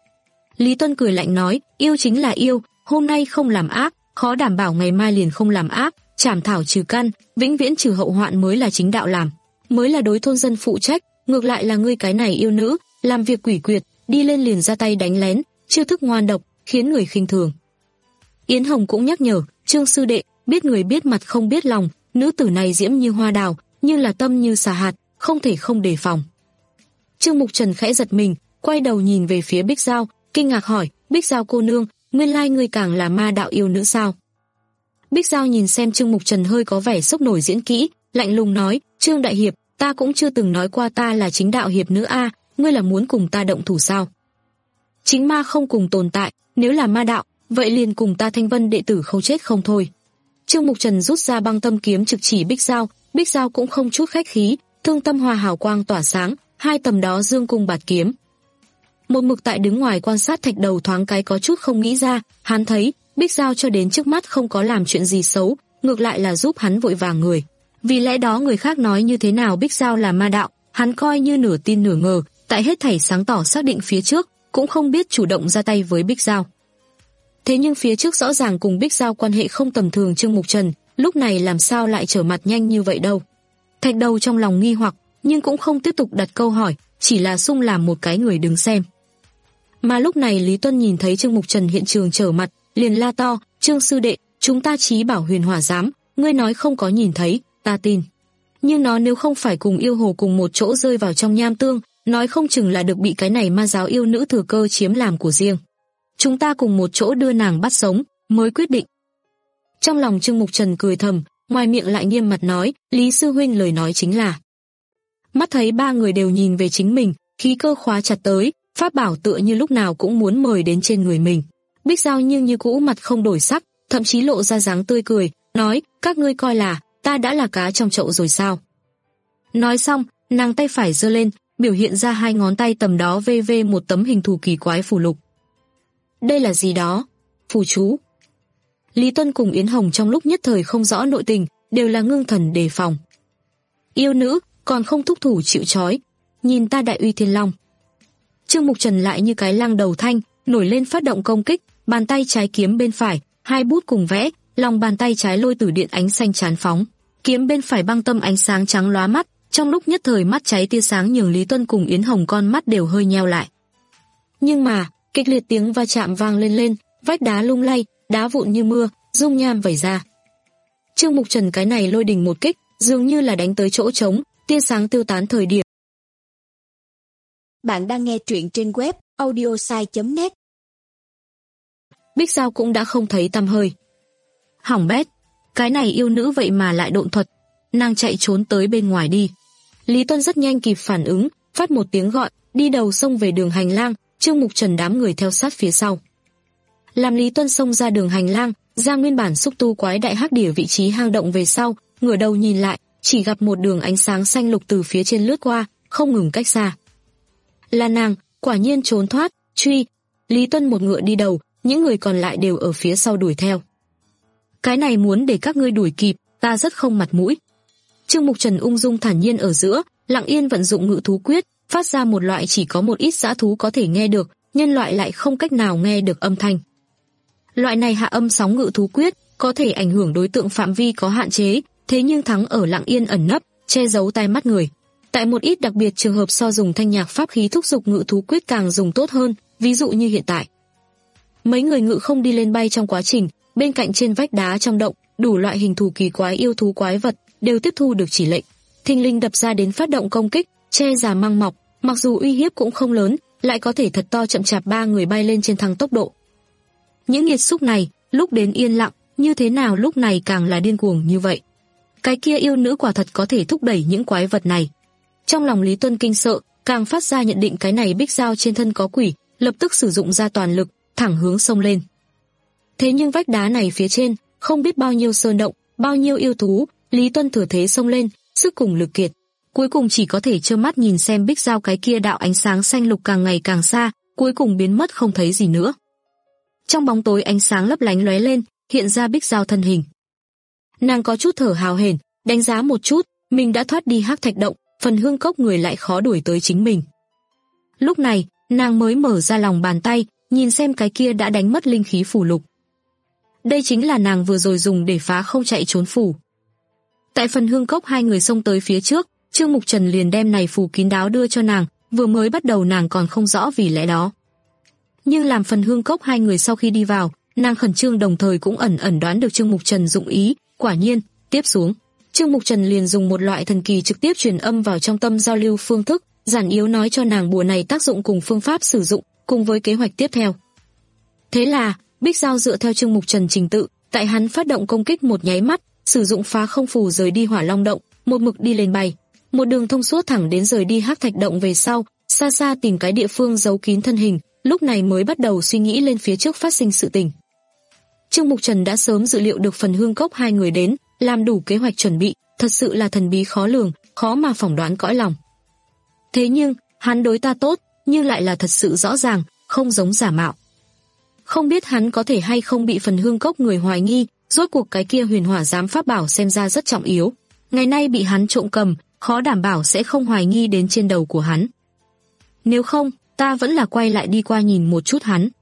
Lý Tuân cười lạnh nói, yêu chính là yêu, hôm nay không làm ác, khó đảm bảo ngày mai liền không làm ác, trảm thảo trừ căn, vĩnh viễn trừ hậu hoạn mới là chính đạo làm, mới là đối thôn dân phụ trách, ngược lại là ngươi cái này yêu nữ, làm việc quỷ quyệt, đi lên liền ra tay đánh lén, chiêu thức ngoan độc, khiến người khinh thường. Yến Hồng cũng nhắc nhở, Trương sư đệ, biết người biết mặt không biết lòng, nữ tử này diễm như hoa đào, nhưng là tâm như xà hạt, không thể không đề phòng. Trương Mục Trần khẽ giật mình, quay đầu nhìn về phía Bích Giao, kinh ngạc hỏi, Bích Giao cô nương, nguyên lai ngươi càng là ma đạo yêu nữ sao? Bích Giao nhìn xem Trương Mục Trần hơi có vẻ sốc nổi diễn kỹ, lạnh lùng nói, Trương đại hiệp, ta cũng chưa từng nói qua ta là chính đạo hiệp nữ a, ngươi là muốn cùng ta động thủ sao? Chính ma không cùng tồn tại, nếu là ma đạo, vậy liền cùng ta Thanh Vân đệ tử không chết không thôi. Trương Mục Trần rút ra băng tâm kiếm trực chỉ Bích Giao, Bích Giao cũng không chút khách khí, thương tâm hoa hào quang tỏa sáng, hai tầm đó dương cung bạt kiếm. Một mực tại đứng ngoài quan sát thạch đầu thoáng cái có chút không nghĩ ra, hắn thấy Bích Giao cho đến trước mắt không có làm chuyện gì xấu, ngược lại là giúp hắn vội vàng người. Vì lẽ đó người khác nói như thế nào Bích Giao là ma đạo, hắn coi như nửa tin nửa ngờ, tại hết thảy sáng tỏ xác định phía trước, cũng không biết chủ động ra tay với Bích Giao. Thế nhưng phía trước rõ ràng cùng Bích Giao quan hệ không tầm thường Trương Mục Trần, lúc này làm sao lại trở mặt nhanh như vậy đâu. Thạch đầu trong lòng nghi hoặc, nhưng cũng không tiếp tục đặt câu hỏi, chỉ là sung làm một cái người đứng xem. Mà lúc này Lý Tuân nhìn thấy Trương Mục Trần hiện trường trở mặt, liền la to, Trương sư đệ, chúng ta chí bảo Huyền Hỏa giám, ngươi nói không có nhìn thấy, ta tin. Nhưng nó nếu không phải cùng yêu hồ cùng một chỗ rơi vào trong nham tương, nói không chừng là được bị cái này ma giáo yêu nữ thừa cơ chiếm làm của riêng. Chúng ta cùng một chỗ đưa nàng bắt sống, mới quyết định. Trong lòng Trương Mục Trần cười thầm, ngoài miệng lại nghiêm mặt nói, Lý sư huynh lời nói chính là. Mắt thấy ba người đều nhìn về chính mình, khí cơ khóa chặt tới, pháp bảo tựa như lúc nào cũng muốn mời đến trên người mình. Bích Giao nhưng như cũ mặt không đổi sắc, thậm chí lộ ra dáng tươi cười, nói, các ngươi coi là, ta đã là cá trong chậu rồi sao? Nói xong, nàng tay phải giơ lên, biểu hiện ra hai ngón tay tầm đó vê vê một tấm hình thù kỳ quái phù lục. Đây là gì đó? Phù chú. Lý Tuân cùng Yến Hồng trong lúc nhất thời không rõ nội tình, đều là ngưng thần đề phòng. Yêu nữ, còn không thúc thủ chịu trói, nhìn ta đại uy thiên long. Trương Mục Trần lại như cái lang đầu thanh, nổi lên phát động công kích, bàn tay trái kiếm bên phải, hai bút cùng vẽ, lòng bàn tay trái lôi tử điện ánh xanh chán phóng. Kiếm bên phải băng tâm ánh sáng trắng lóa mắt, trong lúc nhất thời mắt cháy tia sáng nhường Lý Tuân cùng Yến Hồng con mắt đều hơi nheo lại. Nhưng mà, kịch liệt tiếng va chạm vang lên lên, vách đá lung lay, đá vụn như mưa, dung nham vẩy ra. Trương Mục Trần cái này lôi đình một kích, dường như là đánh tới chỗ trống, tia sáng tiêu tán thời điểm. Bạn đang nghe truyện trên web audiosai chấm net. Bích Giao cũng đã không thấy tăm hơi. Hỏng bét, cái này yêu nữ vậy mà lại độn thuật, nàng chạy trốn tới bên ngoài đi. Lý Tuân rất nhanh kịp phản ứng, phát một tiếng gọi, đi đầu xông về đường hành lang, Trương Mục Trần đám người theo sát phía sau. Làm Lý Tuân xông ra đường hành lang, ra nguyên bản xúc tu quái đại hắc đỉa vị trí hang động về sau, ngửa đầu nhìn lại, chỉ gặp một đường ánh sáng xanh lục từ phía trên lướt qua, không ngừng cách xa. Là nàng, quả nhiên trốn thoát, truy. Lý Tuân một ngựa đi đầu, những người còn lại đều ở phía sau đuổi theo. Cái này muốn để các ngươi đuổi kịp, ta rất không mặt mũi. Trương Mục Trần ung dung thản nhiên ở giữa, lặng yên vận dụng ngự thú quyết, phát ra một loại chỉ có một ít dã thú có thể nghe được, nhân loại lại không cách nào nghe được âm thanh. Loại này hạ âm sóng ngự thú quyết có thể ảnh hưởng đối tượng phạm vi có hạn chế, thế nhưng thắng ở lặng yên ẩn nấp, che giấu tai mắt người. Tại một ít đặc biệt trường hợp so dùng thanh nhạc pháp khí thúc giục ngự thú quyết càng dùng tốt hơn, ví dụ như hiện tại. Mấy người ngự không đi lên bay trong quá trình, bên cạnh trên vách đá trong động, đủ loại hình thù kỳ quái yêu thú quái vật đều tiếp thu được chỉ lệnh, thình lình đập ra đến phát động công kích, che già măng mọc, mặc dù uy hiếp cũng không lớn, lại có thể thật to chậm chạp ba người bay lên trên thăng tốc độ. Những nghiệt xúc này, lúc đến yên lặng, như thế nào lúc này càng là điên cuồng như vậy. Cái kia yêu nữ quả thật có thể thúc đẩy những quái vật này. Trong lòng Lý Tuân kinh sợ, càng phát ra nhận định cái này Bích Giao trên thân có quỷ, lập tức sử dụng ra toàn lực, thẳng hướng sông lên. Thế nhưng vách đá này phía trên, không biết bao nhiêu sơn động, bao nhiêu yêu thú, Lý Tuân thừa thế xông lên, sức cùng lực kiệt. Cuối cùng chỉ có thể trơ mắt nhìn xem Bích Giao cái kia đạo ánh sáng xanh lục càng ngày càng xa, cuối cùng biến mất không thấy gì nữa. Trong bóng tối ánh sáng lấp lánh lóe lên, hiện ra Bích Giao thân hình. Nàng có chút thở hào hển, đánh giá một chút, mình đã thoát đi hắc thạch động, phần hương cốc người lại khó đuổi tới chính mình. Lúc này, nàng mới mở ra lòng bàn tay, nhìn xem cái kia đã đánh mất linh khí phù lục. Đây chính là nàng vừa rồi dùng để phá không chạy trốn phù. Tại phần hương cốc hai người xông tới phía trước, Trương Mục Trần liền đem này phù kín đáo đưa cho nàng, vừa mới bắt đầu nàng còn không rõ vì lẽ đó. Nhưng làm phần hương cốc hai người sau khi đi vào, nàng khẩn trương đồng thời cũng ẩn ẩn đoán được Trương Mục Trần dụng ý, quả nhiên, tiếp xuống, Trương Mục Trần liền dùng một loại thần kỳ trực tiếp truyền âm vào trong tâm giao lưu phương thức, giản yếu nói cho nàng bùa này tác dụng cùng phương pháp sử dụng, cùng với kế hoạch tiếp theo. Thế là, Bích Giao dựa theo Trương Mục Trần trình tự, tại hắn phát động công kích một nháy mắt, sử dụng phá không phù rời đi Hỏa Long động, một mực đi lên bay, một đường thông suốt thẳng đến rời đi hắc thạch động về sau, xa xa tìm cái địa phương giấu kín thân hình, lúc này mới bắt đầu suy nghĩ lên phía trước phát sinh sự tình. Trương Mục Trần đã sớm dự liệu được phần hương cốc hai người đến, làm đủ kế hoạch chuẩn bị, thật sự là thần bí khó lường, khó mà phỏng đoán cõi lòng. Thế nhưng, hắn đối ta tốt, nhưng lại là thật sự rõ ràng, không giống giả mạo. Không biết hắn có thể hay không bị phần hương cốc người hoài nghi, rốt cuộc cái kia huyền hỏa giám pháp bảo xem ra rất trọng yếu. Ngày nay bị hắn trộm cầm, khó đảm bảo sẽ không hoài nghi đến trên đầu của hắn. Nếu không, ta vẫn là quay lại đi qua nhìn một chút hắn.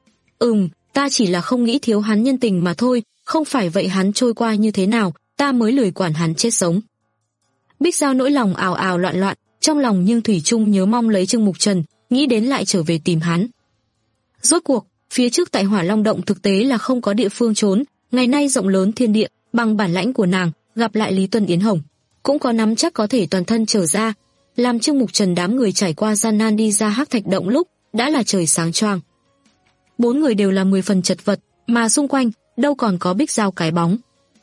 Ừm, ta chỉ là không nghĩ thiếu hắn nhân tình mà thôi, không phải vậy hắn trôi qua như thế nào, ta mới lười quản hắn chết sống. Bích Giao nỗi lòng ào ào loạn loạn, trong lòng nhưng thủy chung nhớ mong lấy Trương Mục Trần, nghĩ đến lại trở về tìm hắn. Rốt cuộc, phía trước tại Hỏa Long động thực tế là không có địa phương trốn, ngày nay rộng lớn thiên địa, bằng bản lãnh của nàng, gặp lại Lý Tuân Yến Hồng. cũng có nắm chắc có thể toàn thân trở ra. Làm Trương Mục Trần đám người trải qua gian nan đi ra hắc thạch động lúc đã là trời sáng choang. Bốn người đều là mười phần chật vật, mà xung quanh đâu còn có Bích Giao cái bóng.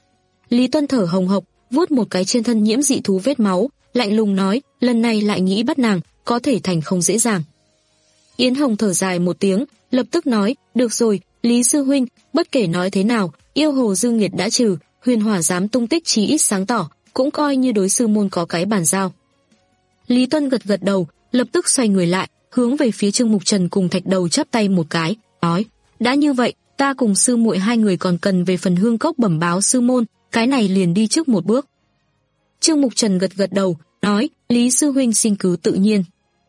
Lý Tuân thở hồng hộc, vuốt một cái trên thân nhiễm dị thú vết máu, lạnh lùng nói, lần này lại nghĩ bắt nàng, có thể thành không dễ dàng. Yến Hồng thở dài một tiếng, lập tức nói, được rồi, Lý sư huynh, bất kể nói thế nào, yêu hồ dương nghiệt đã trừ, huyền hỏa giám tung tích chí ít sáng tỏ, cũng coi như đối sư môn có cái bàn giao. Lý Tuân gật gật đầu, lập tức xoay người lại, hướng về phía Trương Mục Trần cùng Thạch Đầu chắp tay một cái, nói, đã như vậy, ta cùng sư muội hai người còn cần về phần hương cốc bẩm báo sư môn, cái này liền đi trước một bước. Trương Mục Trần gật gật đầu, nói, Lý sư huynh xin cứ tự nhiên.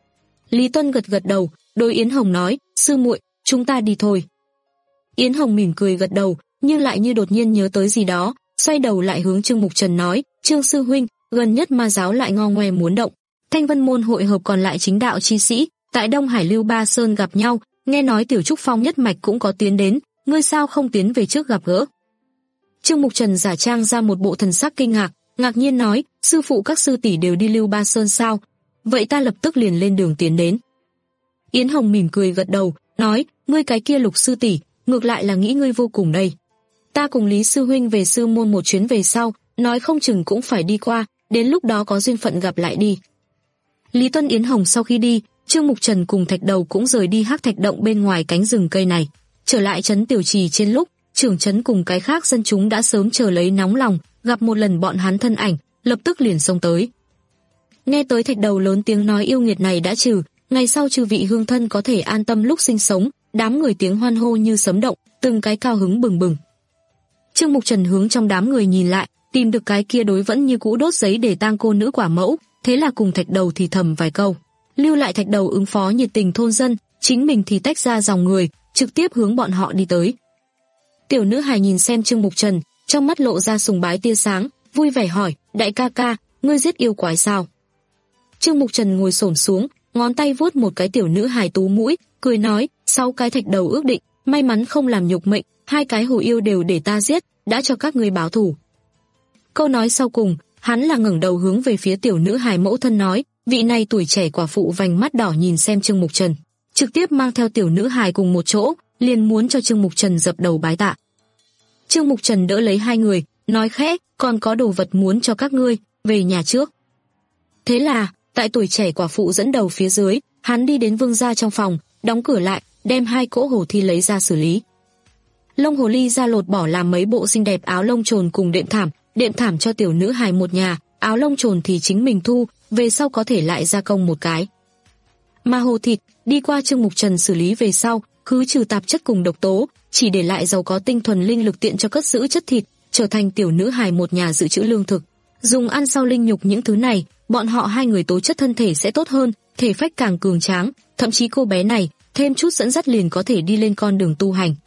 Lý Tuân gật gật đầu, đối Yến Hồng nói, sư muội, chúng ta đi thôi. Yến Hồng mỉm cười gật đầu, nhưng lại như đột nhiên nhớ tới gì đó, xoay đầu lại hướng Trương Mục Trần nói, Trương sư huynh, gần nhất ma giáo lại ngo ngoe muốn động. Thanh Vân môn hội hợp còn lại chính đạo chi sĩ, tại Đông Hải Lưu Ba Sơn gặp nhau, nghe nói Tiểu Trúc Phong nhất mạch cũng có tiến đến, ngươi sao không tiến về trước gặp gỡ? Trương Mục Trần giả trang ra một bộ thần sắc kinh ngạc, ngạc nhiên nói, sư phụ các sư tỷ đều đi Lưu Ba Sơn sao? Vậy ta lập tức liền lên đường tiến đến. Yến Hồng mỉm cười gật đầu, nói, ngươi cái kia Lục sư tỷ, ngược lại là nghĩ ngươi vô cùng đây. Ta cùng Lý sư huynh về sư môn một chuyến về sau, nói không chừng cũng phải đi qua, đến lúc đó có duyên phận gặp lại đi. Lý Tuân Yến Hồng sau khi đi, Trương Mục Trần cùng Thạch Đầu cũng rời đi hắc thạch động bên ngoài cánh rừng cây này. Trở lại trấn Tiểu Trì trên lúc, trưởng trấn cùng cái khác dân chúng đã sớm chờ lấy nóng lòng, gặp một lần bọn hắn thân ảnh, lập tức liền xông tới. Nghe tới Thạch Đầu lớn tiếng nói yêu nghiệt này đã trừ, ngày sau chư vị hương thân có thể an tâm lúc sinh sống, đám người tiếng hoan hô như sấm động, từng cái cao hứng bừng bừng. Trương Mục Trần hướng trong đám người nhìn lại, tìm được cái kia đối vẫn như cũ đốt giấy để tang cô nữ quả mẫu, thế là cùng Thạch Đầu thì thầm vài câu, lưu lại Thạch Đầu ứng phó nhiệt tình thôn dân, chính mình thì tách ra dòng người, trực tiếp hướng bọn họ đi tới. Tiểu nữ hài nhìn xem Trương Mục Trần, trong mắt lộ ra sùng bái tia sáng, vui vẻ hỏi, đại ca ca, ngươi giết yêu quái sao? Trương Mục Trần ngồi xổm xuống, ngón tay vuốt một cái tiểu nữ hài tú mũi, cười nói, sáu cái Thạch Đầu ước định, may mắn không làm nhục mệnh, hai cái hồ yêu đều để ta giết, đã cho các ngươi báo thù. Câu nói sau cùng, hắn là ngẩng đầu hướng về phía tiểu nữ hài mẫu thân nói, vị này tuổi trẻ quả phụ vành mắt đỏ nhìn xem Trương Mục Trần, trực tiếp mang theo tiểu nữ hài cùng một chỗ, liền muốn cho Trương Mục Trần dập đầu bái tạ. Trương Mục Trần đỡ lấy hai người, nói khẽ, còn có đồ vật muốn cho các ngươi, về nhà trước. Thế là, tại tuổi trẻ quả phụ dẫn đầu phía dưới, hắn đi đến vương gia trong phòng, đóng cửa lại, đem hai cỗ hồ thi lấy ra xử lý. Lông hồ ly ra lột bỏ làm mấy bộ xinh đẹp áo lông trồn cùng đệm thảm, đệm thảm cho tiểu nữ hài một nhà, áo lông trồn thì chính mình thu, về sau có thể lại gia công một cái. Mà hồ thịt, đi qua Trương Mục Trần xử lý về sau, khứ trừ tạp chất cùng độc tố, chỉ để lại giàu có tinh thuần linh lực tiện cho cất giữ chất thịt, trở thành tiểu nữ hài một nhà dự trữ lương thực. Dùng ăn sau linh nhục những thứ này, bọn họ hai người tố chất thân thể sẽ tốt hơn, thể phách càng cường tráng, thậm chí cô bé này, thêm chút dẫn dắt liền có thể đi lên con đường tu hành.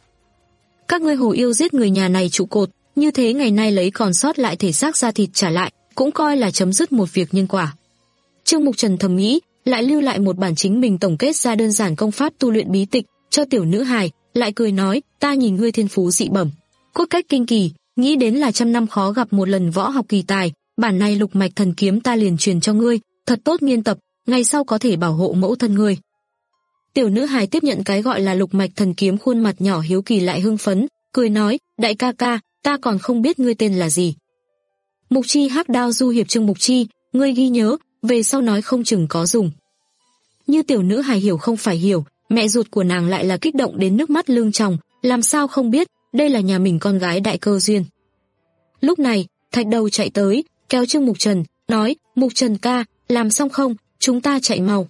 Các ngươi hồ yêu giết người nhà này trụ cột, như thế ngày nay lấy còn sót lại thể xác da thịt trả lại, cũng coi là chấm dứt một việc nhân quả. Trương Mục Trần thầm nghĩ, lại lưu lại một bản chính mình tổng kết ra đơn giản công pháp tu luyện bí tịch cho tiểu nữ hài, lại cười nói, ta nhìn ngươi thiên phú dị bẩm, cốt cách kinh kỳ, nghĩ đến là trăm năm khó gặp một lần võ học kỳ tài, bản này lục mạch thần kiếm ta liền truyền cho ngươi, thật tốt nghiên tập, ngày sau có thể bảo hộ mẫu thân ngươi. Tiểu nữ hài tiếp nhận cái gọi là lục mạch thần kiếm, khuôn mặt nhỏ hiếu kỳ lại hưng phấn, cười nói, đại ca ca, ta còn không biết ngươi tên là gì. Mục Chi hắc đao du hiệp Trương Mục Chi, ngươi ghi nhớ, về sau nói không chừng có dùng. Như tiểu nữ hài hiểu không phải hiểu, mẹ ruột của nàng lại là kích động đến nước mắt lưng tròng, làm sao không biết, đây là nhà mình con gái đại cơ duyên. Lúc này, Thạch Đầu chạy tới, kéo Trương Mục Trần, nói, Mục Trần ca, làm xong không, chúng ta chạy mau.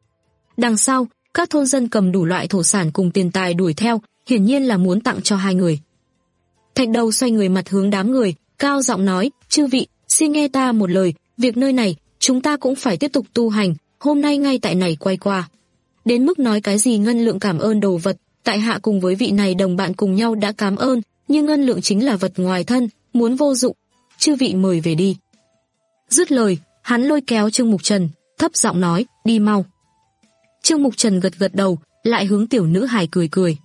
Đằng sau, các thôn dân cầm đủ loại thổ sản cùng tiền tài đuổi theo, hiển nhiên là muốn tặng cho hai người. Thạch Đầu xoay người mặt hướng đám người, cao giọng nói, chư vị, xin nghe ta một lời, việc nơi này, chúng ta cũng phải tiếp tục tu hành, hôm nay ngay tại này quay qua. Đến mức nói cái gì ngân lượng cảm ơn đồ vật, tại hạ cùng với vị này đồng bạn cùng nhau đã cảm ơn, nhưng ngân lượng chính là vật ngoài thân, muốn vô dụng, chư vị mời về đi. Dứt lời, hắn lôi kéo Trương Mục Trần, thấp giọng nói, đi mau. Trương Mục Trần gật gật đầu, lại hướng tiểu nữ hài cười cười.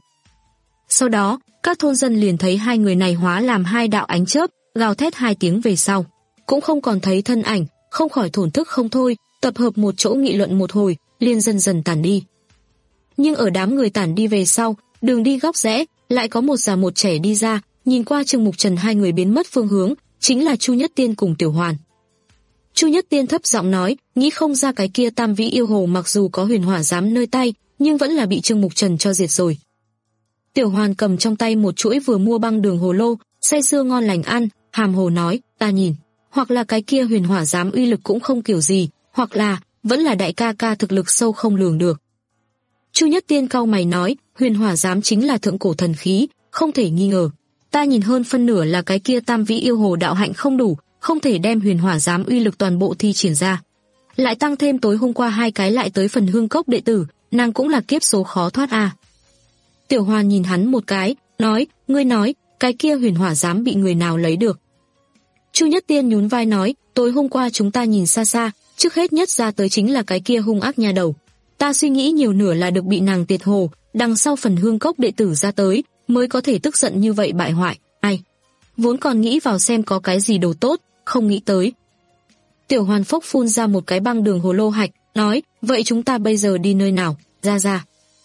Sau đó, các thôn dân liền thấy hai người này hóa làm hai đạo ánh chớp, gào thét hai tiếng về sau, cũng không còn thấy thân ảnh, không khỏi thổn thức không thôi, tập hợp một chỗ nghị luận một hồi, liền dần dần tản đi. Nhưng ở đám người tản đi về sau, đường đi góc rẽ, lại có một già một trẻ đi ra, nhìn qua Trương Mục Trần hai người biến mất phương hướng, chính là Chu Nhất Tiên cùng Tiểu Hoàn. Chu Nhất Tiên thấp giọng nói, nghĩ không ra cái kia Tam Vĩ yêu hồ mặc dù có huyền hỏa giám nơi tay, nhưng vẫn là bị Trương Mục Trần cho diệt rồi. Tiểu Hoàn cầm trong tay một chuỗi vừa mua băng đường hồ lô, say sưa ngon lành ăn, hàm hồ nói, ta nhìn, hoặc là cái kia huyền hỏa giám uy lực cũng không kiểu gì, hoặc là vẫn là đại ca ca thực lực sâu không lường được. Chu Nhất Tiên cau mày nói, huyền hỏa giám chính là thượng cổ thần khí, không thể nghi ngờ. Ta nhìn hơn phân nửa là cái kia Tam Vĩ yêu hồ đạo hạnh không đủ, không thể đem huyền hỏa giám uy lực toàn bộ thi triển ra. Lại tăng thêm tối hôm qua hai cái lại tới phần hương cốc đệ tử, nàng cũng là kiếp số khó thoát à. Tiểu Hoàn nhìn hắn một cái, nói, ngươi nói, cái kia huyền hỏa giám bị người nào lấy được. Chu Nhất Tiên nhún vai nói, tối hôm qua chúng ta nhìn xa xa, trước hết nhất ra tới chính là cái kia hung ác nha đầu. Ta suy nghĩ nhiều nửa là được bị nàng tiệt hồ, đằng sau phần hương cốc đệ tử ra tới, mới có thể tức giận như vậy bại hoại, ai. Vốn còn nghĩ vào xem có cái gì đồ tốt, không nghĩ tới. Tiểu Hoàn phốc phun ra một cái băng đường hồ lô hạch, nói, vậy chúng ta bây giờ đi nơi nào, ra ra.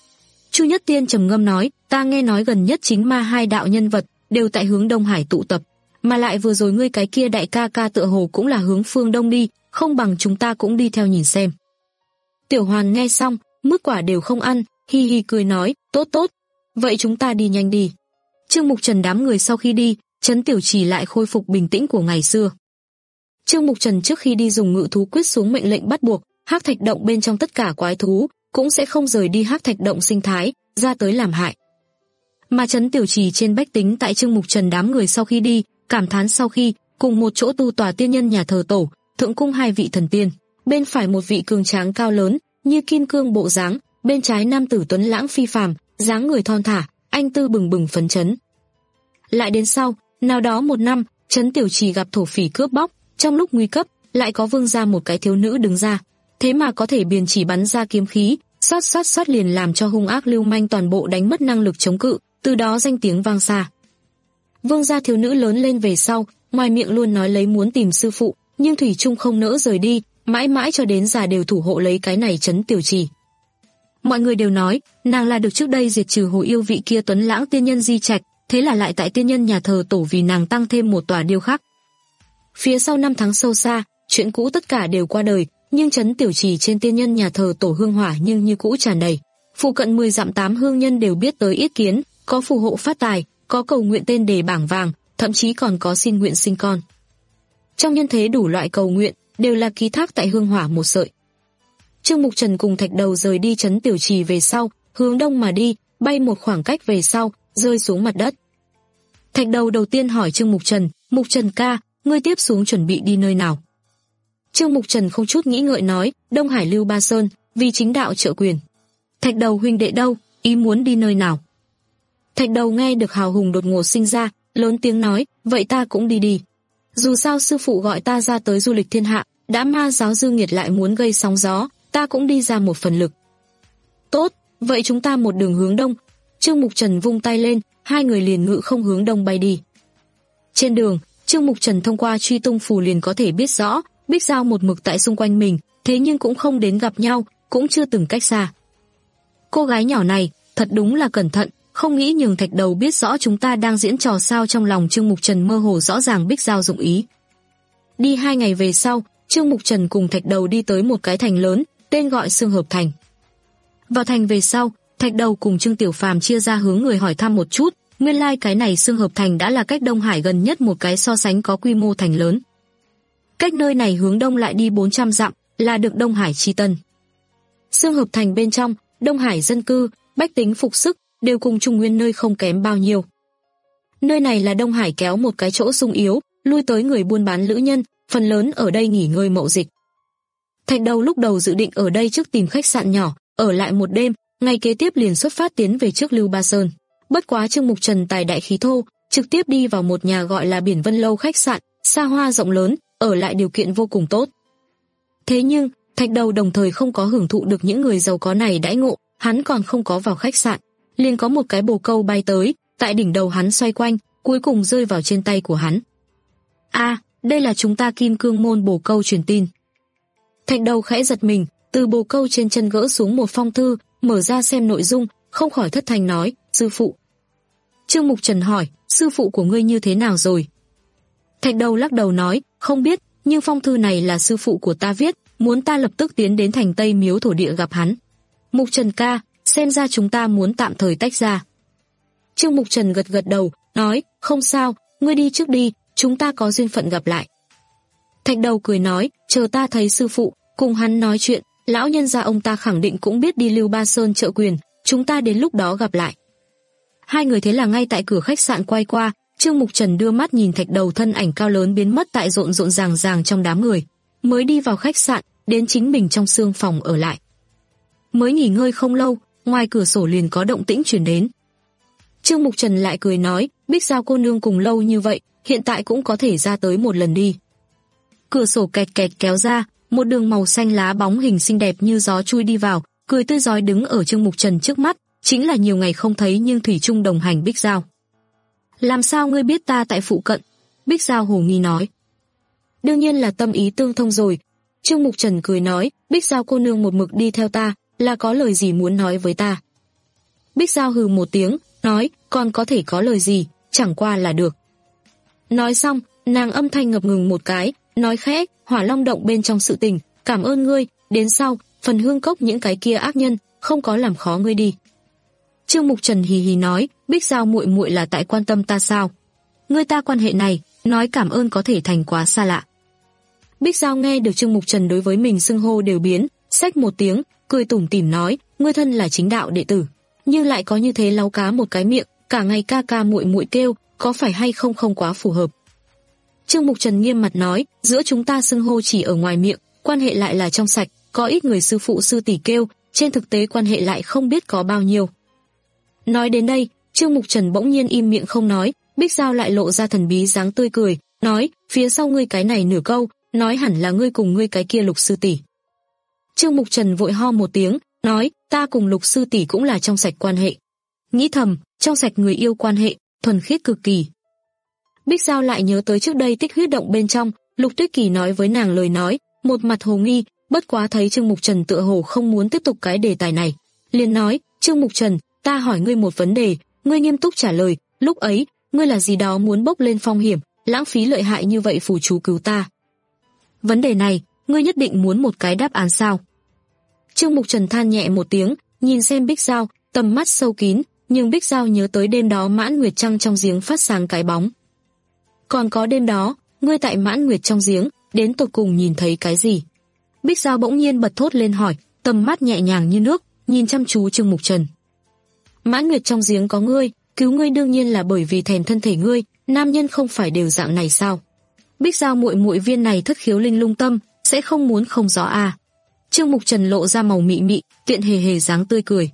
Chu Nhất Tiên trầm ngâm nói, ta nghe nói gần nhất chính ma hai đạo nhân vật, đều tại hướng Đông Hải tụ tập, mà lại vừa rồi ngươi cái kia đại ca ca tựa hồ cũng là hướng phương Đông đi, không bằng chúng ta cũng đi theo nhìn xem. Tiểu Hoàn nghe xong, mức quả đều không ăn, hi hi cười nói, tốt tốt, vậy chúng ta đi nhanh đi. Trương Mục Trần đám người sau khi đi, Trấn Tiểu Trì lại khôi phục bình tĩnh của ngày xưa. Trương Mục Trần trước khi đi dùng ngự thú quyết xuống mệnh lệnh bắt buộc, Hắc Thạch động bên trong tất cả quái thú cũng sẽ không rời đi Hắc Thạch động sinh thái, ra tới làm hại. Mà Trấn Tiểu Trì trên bách tính tại Trương Mục Trần đám người sau khi đi, cảm thán sau khi, cùng một chỗ tu tòa tiên nhân nhà thờ tổ, thượng cung hai vị thần tiên, bên phải một vị cường tráng cao lớn, như kim cương bộ dáng, bên trái nam tử tuấn lãng phi phàm, dáng người thon thả, anh tư bừng bừng phấn chấn. Lại đến sau, nào đó một năm, Trấn Tiểu Trì gặp thổ phỉ cướp bóc, trong lúc nguy cấp, lại có vương gia một cái thiếu nữ đứng ra, thế mà có thể biền chỉ bắn ra kiếm khí, xoát xoát xoát liền làm cho hung ác lưu manh toàn bộ đánh mất năng lực chống cự, từ đó danh tiếng vang xa. Vương gia thiếu nữ lớn lên về sau, ngoài miệng luôn nói lấy muốn tìm sư phụ, nhưng thủy chung không nỡ rời đi, mãi mãi cho đến già đều thủ hộ lấy cái này Trấn Tiểu Trì. Mọi người đều nói, nàng là được trước đây diệt trừ hồ yêu vị kia tuấn lãng tiên nhân di trạch, thế là lại tại tiên nhân nhà thờ tổ vì nàng tăng thêm một tòa điêu khắc. Phía sau năm tháng sâu xa, chuyện cũ tất cả đều qua đời, nhưng Trấn Tiểu Trì trên tiên nhân nhà thờ tổ hương hỏa nhưng như cũ tràn đầy. Phụ cận mười dặm tám hương nhân đều biết tới yết kiến, có phù hộ phát tài, có cầu nguyện tên đề bảng vàng, thậm chí còn có xin nguyện sinh con. Trong nhân thế đủ loại cầu nguyện đều là ký thác tại hương hỏa một sợi. Trương Mục Trần cùng Thạch Đầu rời đi Trấn Tiểu Trì về sau, hướng đông mà đi, bay một khoảng cách về sau, rơi xuống mặt đất. Thạch Đầu đầu tiên hỏi Trương Mục Trần, Mục Trần ca, ngươi tiếp xuống chuẩn bị đi nơi nào? Trương Mục Trần không chút nghĩ ngợi nói, Đông Hải Lưu Ba Sơn, vì chính đạo trợ quyền. Thạch Đầu huynh đệ đâu, ý muốn đi nơi nào? Thạch Đầu nghe được hào hùng đột ngột sinh ra, lớn tiếng nói, vậy ta cũng đi đi. Dù sao sư phụ gọi ta ra tới du lịch thiên hạ, đã ma giáo dư nghiệt lại muốn gây sóng gió, ta cũng đi ra một phần lực. Tốt, vậy chúng ta một đường hướng đông. Trương Mục Trần vung tay lên, hai người liền ngự không hướng đông bay đi. Trên đường, Trương Mục Trần thông qua truy tung phù liền có thể biết rõ, Bích Giao một mực tại xung quanh mình, thế nhưng cũng không đến gặp nhau, cũng chưa từng cách xa. Cô gái nhỏ này, thật đúng là cẩn thận, không nghĩ nhường Thạch Đầu biết rõ chúng ta đang diễn trò sao. Trong lòng Trương Mục Trần mơ hồ rõ ràng Bích Giao dụng ý. Đi hai ngày về sau, Trương Mục Trần cùng Thạch Đầu đi tới một cái thành lớn, tên gọi Xương Hợp Thành. Vào thành về sau, Thạch Đầu cùng Trương Tiểu Phàm chia ra hướng người hỏi thăm một chút, nguyên lai like cái này Xương Hợp Thành đã là cách Đông Hải gần nhất một cái so sánh có quy mô thành lớn. Cách nơi này hướng đông lại đi bốn trăm dặm, là được Đông Hải chi tân. Xương Hợp Thành bên trong, Đông Hải dân cư, bách tính phục sức, đều cùng Trung Nguyên nơi không kém bao nhiêu. Nơi này là Đông Hải kéo một cái chỗ sung yếu, lui tới người buôn bán lữ nhân, phần lớn ở đây nghỉ ngơi mậu dịch. Thạch Đầu lúc đầu dự định ở đây trước tìm khách sạn nhỏ, ở lại một đêm, ngày kế tiếp liền xuất phát tiến về trước Lưu Ba Sơn. Bất quá Trương Mục Trần tài đại khí thô, trực tiếp đi vào một nhà gọi là Biển Vân Lâu khách sạn, xa hoa rộng lớn, ở lại điều kiện vô cùng tốt. Thế nhưng, Thạch Đầu đồng thời không có hưởng thụ được những người giàu có này đãi ngộ, hắn còn không có vào khách sạn, liền có một cái bồ câu bay tới, tại đỉnh đầu hắn xoay quanh, cuối cùng rơi vào trên tay của hắn. A, Đây là chúng ta Kim Cương môn bồ câu truyền tin. Thạch Đầu khẽ giật mình, từ bồ câu trên chân gỡ xuống một phong thư, mở ra xem nội dung, không khỏi thất thanh nói, sư phụ. Trương Mục Trần hỏi, sư phụ của ngươi như thế nào rồi? Thạch Đầu lắc đầu nói, không biết, nhưng phong thư này là sư phụ của ta viết, muốn ta lập tức tiến đến thành Tây Miếu thổ địa gặp hắn. Mục Trần ca, xem ra chúng ta muốn tạm thời tách ra. Trương Mục Trần gật gật đầu, nói, không sao, ngươi đi trước đi, chúng ta có duyên phận gặp lại. Thạch Đầu cười nói, chờ ta thấy sư phụ, cùng hắn nói chuyện, lão nhân gia ông ta khẳng định cũng biết đi Lưu Ba Sơn trợ quyền, chúng ta đến lúc đó gặp lại. Hai người thế là ngay tại cửa khách sạn quay qua, Trương Mục Trần đưa mắt nhìn Thạch Đầu thân ảnh cao lớn biến mất tại rộn rộn ràng ràng trong đám người, mới đi vào khách sạn, đến chính mình trong xương phòng ở lại. Mới nghỉ ngơi không lâu, ngoài cửa sổ liền có động tĩnh truyền đến. Trương Mục Trần lại cười nói, Bích Giao cô nương cùng lâu như vậy, hiện tại cũng có thể ra tới một lần đi. Cửa sổ kẹt kẹt kéo ra, một đường màu xanh lá bóng hình xinh đẹp như gió chui đi vào, cười tươi rói đứng ở Trương Mục Trần trước mắt, chính là nhiều ngày không thấy nhưng thủy chung đồng hành Bích Giao. Làm sao ngươi biết ta tại phụ cận? Bích Giao hồ nghi nói. Đương nhiên là tâm ý tương thông rồi. Trương Mục Trần cười nói, Bích Giao cô nương một mực đi theo ta, là có lời gì muốn nói với ta? Bích Giao hừ một tiếng, nói, còn có thể có lời gì, chẳng qua là được. Nói xong, nàng âm thanh ngập ngừng một cái, nói khẽ, Hỏa Long động bên trong sự tình, cảm ơn ngươi, đến sau, phần hương cốc những cái kia ác nhân, không có làm khó ngươi đi. Trương Mục Trần hì hì nói, Bích Giao muội muội là tại quan tâm ta sao? Ngươi ta quan hệ này, nói cảm ơn có thể thành quá xa lạ. Bích Giao nghe được Trương Mục Trần đối với mình xưng hô đều biến, xách một tiếng, cười tủm tỉm nói, ngươi thân là chính đạo đệ tử, nhưng lại có như thế láu cá một cái miệng, cả ngày ca ca muội muội kêu, có phải hay không không quá phù hợp. Trương Mục Trần nghiêm mặt nói, giữa chúng ta xưng hô chỉ ở ngoài miệng, quan hệ lại là trong sạch, có ít người sư phụ sư tỷ kêu, trên thực tế quan hệ lại không biết có bao nhiêu. Nói đến đây, Trương Mục Trần bỗng nhiên im miệng không nói, Bích Giao lại lộ ra thần bí dáng tươi cười, nói, phía sau ngươi cái này nửa câu, nói hẳn là ngươi cùng ngươi cái kia Lục sư tỷ. Trương Mục Trần vội ho một tiếng, nói, ta cùng Lục sư tỷ cũng là trong sạch quan hệ. Nghĩ thầm, trong sạch người yêu quan hệ, thuần khiết cực kỳ. Bích Giao lại nhớ tới trước đây Tích Huyết động bên trong, Lục Tuyết Kỳ nói với nàng lời nói, một mặt hồ nghi, bất quá thấy Trương Mục Trần tựa hồ không muốn tiếp tục cái đề tài này, liền nói, Trương Mục Trần, ta hỏi ngươi một vấn đề, ngươi nghiêm túc trả lời, lúc ấy, ngươi là gì đó muốn bốc lên phong hiểm, lãng phí lợi hại như vậy phù chú cứu ta. Vấn đề này, ngươi nhất định muốn một cái đáp án sao? Trương Mục Trần than nhẹ một tiếng, nhìn xem Bích Giao, tầm mắt sâu kín, nhưng Bích Giao nhớ tới đêm đó Mãn Nguyệt Trăng trong giếng phát sáng cái bóng. Còn có đêm đó, ngươi tại Mãn Nguyệt trong giếng, đến tột cùng nhìn thấy cái gì? Bích Giao bỗng nhiên bật thốt lên hỏi, tầm mắt nhẹ nhàng như nước, nhìn chăm chú Trương Mục Trần. Mãn Nguyệt trong giếng có ngươi, cứu ngươi đương nhiên là bởi vì thèm thân thể ngươi, nam nhân không phải đều dạng này sao? Bích Giao muội muội viên này thất khiếu linh lung tâm, sẽ không muốn không rõ à? Trương Mục Trần lộ ra màu mị mị, tiện hề hề dáng tươi cười.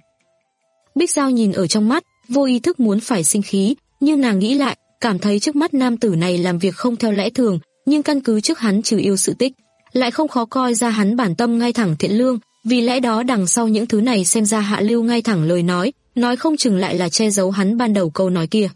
Bích Giao nhìn ở trong mắt, vô ý thức muốn phải sinh khí, nhưng nàng nghĩ lại, cảm thấy trước mắt nam tử này làm việc không theo lẽ thường, nhưng căn cứ trước hắn trừ yêu sự tích, lại không khó coi ra hắn bản tâm ngay thẳng thiện lương, vì lẽ đó đằng sau những thứ này xem ra hạ lưu ngay thẳng lời nói, nói không chừng lại là che giấu hắn ban đầu câu nói kia.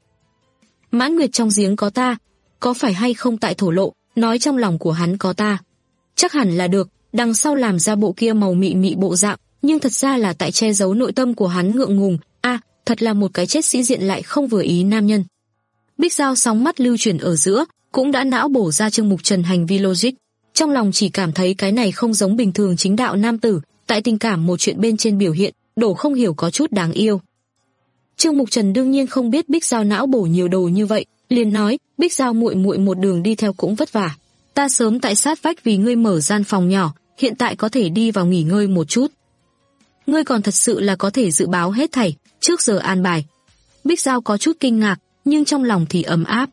Mãn Nguyệt trong giếng có ta, có phải hay không tại thổ lộ, nói trong lòng của hắn có ta. Chắc hẳn là được, đằng sau làm ra bộ kia màu mị mị bộ dạng, nhưng thật ra là tại che giấu nội tâm của hắn ngượng ngùng, a, à, thật là một cái chết sĩ diện lại không vừa ý nam nhân. Bích Giao sóng mắt lưu chuyển ở giữa, cũng đã não bổ ra Trương Mục Trần hành vi logic, trong lòng chỉ cảm thấy cái này không giống bình thường chính đạo nam tử, tại tình cảm một chuyện bên trên biểu hiện, đổ không hiểu có chút đáng yêu. Trương Mục Trần đương nhiên không biết Bích Giao não bổ nhiều đồ như vậy, liền nói, Bích Giao muội muội một đường đi theo cũng vất vả. Ta sớm tại sát vách vì ngươi mở gian phòng nhỏ, hiện tại có thể đi vào nghỉ ngơi một chút. Ngươi còn thật sự là có thể dự báo hết thảy, trước giờ an bài. Bích Giao có chút kinh ngạc, nhưng trong lòng thì ấm áp.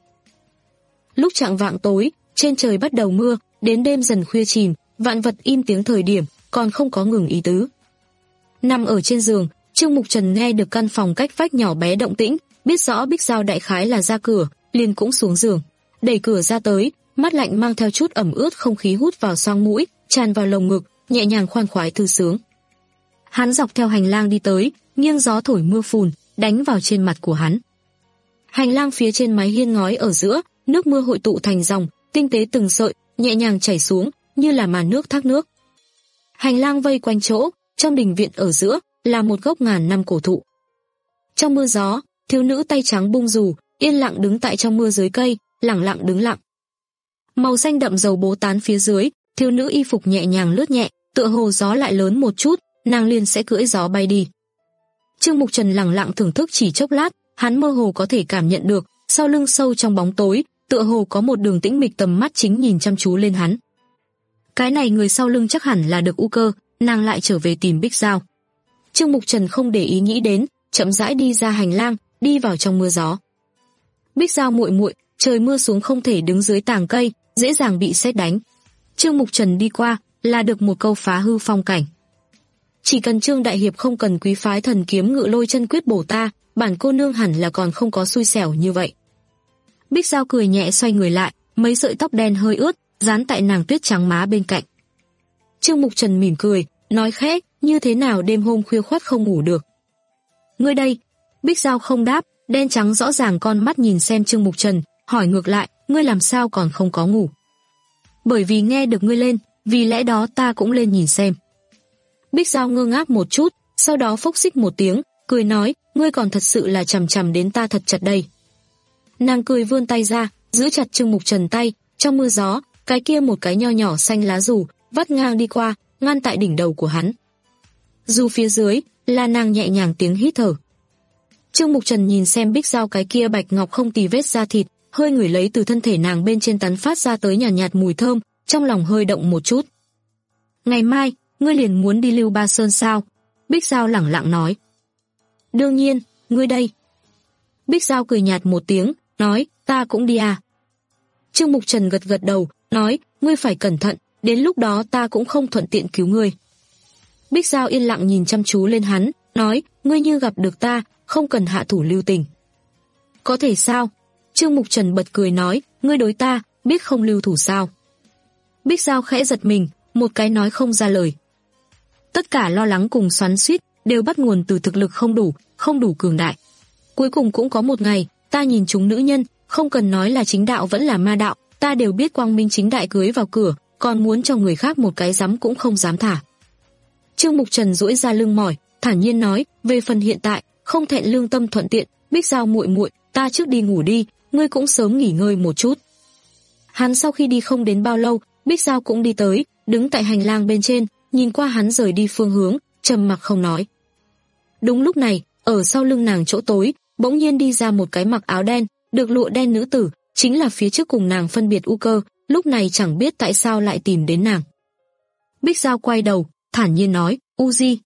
Lúc chạng vạng tối, trên trời bắt đầu mưa, đến đêm dần khuya chìm, vạn vật im tiếng thời điểm, còn không có ngừng ý tứ. Nằm ở trên giường, Trương Mục Trần nghe được căn phòng cách vách nhỏ bé động tĩnh, biết rõ Bích Giao đại khái là ra cửa, liền cũng xuống giường, đẩy cửa ra tới, mắt lạnh mang theo chút ẩm ướt không khí hút vào xoang mũi, tràn vào lồng ngực, nhẹ nhàng khoan khoái thư sướng. Hắn dọc theo hành lang đi tới, nghiêng gió thổi mưa phùn, đánh vào trên mặt của hắn. Hành lang phía trên mái hiên ngói ở giữa, nước mưa hội tụ thành dòng, tinh tế từng sợi, nhẹ nhàng chảy xuống, như là màn nước thác nước. Hành lang vây quanh chỗ, trong đình viện ở giữa, là một gốc ngàn năm cổ thụ. Trong mưa gió, thiếu nữ tay trắng bung dù, yên lặng đứng tại trong mưa dưới cây, lẳng lặng đứng lặng. Màu xanh đậm dầu bố tán phía dưới, thiếu nữ y phục nhẹ nhàng lướt nhẹ, tựa hồ gió lại lớn một chút, nàng liền sẽ cưỡi gió bay đi. Trương Mục Trần lẳng lặng thưởng thức chỉ chốc lát, hắn mơ hồ có thể cảm nhận được, sau lưng sâu trong bóng tối, tựa hồ có một đường tĩnh mịch tầm mắt chính nhìn chăm chú lên hắn. Cái này người sau lưng chắc hẳn là được U Cơ, nàng lại trở về tìm Bích Giao. Trương Mục Trần không để ý nghĩ đến, chậm rãi đi ra hành lang, đi vào trong mưa gió. Bích Giao muội muội, trời mưa xuống không thể đứng dưới tàng cây, dễ dàng bị sét đánh. Trương Mục Trần đi qua, là được một câu phá hư phong cảnh. Chỉ cần Trương đại hiệp không cần quý phái thần kiếm ngự lôi chân quyết bổ ta, bản cô nương hẳn là còn không có xui xẻo như vậy. Bích Giao cười nhẹ xoay người lại, mấy sợi tóc đen hơi ướt, dán tại nàng tuyết trắng má bên cạnh. Trương Mục Trần mỉm cười, nói khẽ, như thế nào đêm hôm khuya khoắt không ngủ được. Ngươi đây. Bích Giao không đáp, đen trắng rõ ràng con mắt nhìn xem Trương Mục Trần, hỏi ngược lại, ngươi làm sao còn không có ngủ? Bởi vì nghe được ngươi lên, vì lẽ đó ta cũng lên nhìn xem. Bích Giao ngơ ngác một chút, sau đó phốc xích một tiếng, cười nói, ngươi còn thật sự là chằm chằm đến ta thật chặt đây. Nàng cười vươn tay ra, giữ chặt Trương Mục Trần tay, trong mưa gió, cái kia một cái nho nhỏ xanh lá dù, vắt ngang đi qua, ngăn tại đỉnh đầu của hắn. Dù phía dưới, là nàng nhẹ nhàng tiếng hít thở. Trương Mục Trần nhìn xem Bích Giao cái kia bạch ngọc không tì vết da thịt, hơi ngửi lấy từ thân thể nàng bên trên tán phát ra tới nhàn nhạt, nhạt mùi thơm, trong lòng hơi động một chút. Ngày mai, ngươi liền muốn đi Lưu Ba Sơn sao? Bích Giao lẳng lặng nói. Đương nhiên, ngươi đây. Bích Giao cười nhạt một tiếng, nói, ta cũng đi à. Trương Mục Trần gật gật đầu, nói, ngươi phải cẩn thận, đến lúc đó ta cũng không thuận tiện cứu ngươi. Bích Giao yên lặng nhìn chăm chú lên hắn, nói, ngươi như gặp được ta, không cần hạ thủ lưu tình. Có thể sao? Trương Mục Trần bật cười nói, ngươi đối ta, biết không lưu thủ sao? Bích Giao khẽ giật mình, một cái nói không ra lời. Tất cả lo lắng cùng xoắn xuýt đều bắt nguồn từ thực lực không đủ, không đủ cường đại. Cuối cùng cũng có một ngày, ta nhìn chúng nữ nhân, không cần nói là chính đạo vẫn là ma đạo, ta đều biết quang minh chính đại cưới vào cửa, còn muốn cho người khác một cái dám cũng không dám thả. Trương Mục Trần duỗi ra lưng mỏi, thản nhiên nói, về phần hiện tại, không thẹn lương tâm thuận tiện, Bích Giao muội muội, ta trước đi ngủ đi, ngươi cũng sớm nghỉ ngơi một chút. Hắn sau khi đi không đến bao lâu, Bích Giao cũng đi tới, đứng tại hành lang bên trên, nhìn qua hắn rời đi phương hướng, trầm mặc không nói. Đúng lúc này, ở sau lưng nàng chỗ tối, bỗng nhiên đi ra một cái mặc áo đen, được lụa đen nữ tử, chính là phía trước cùng nàng phân biệt U Cơ, lúc này chẳng biết tại sao lại tìm đến nàng. Bích Giao quay đầu, thản nhiên nói, U Di.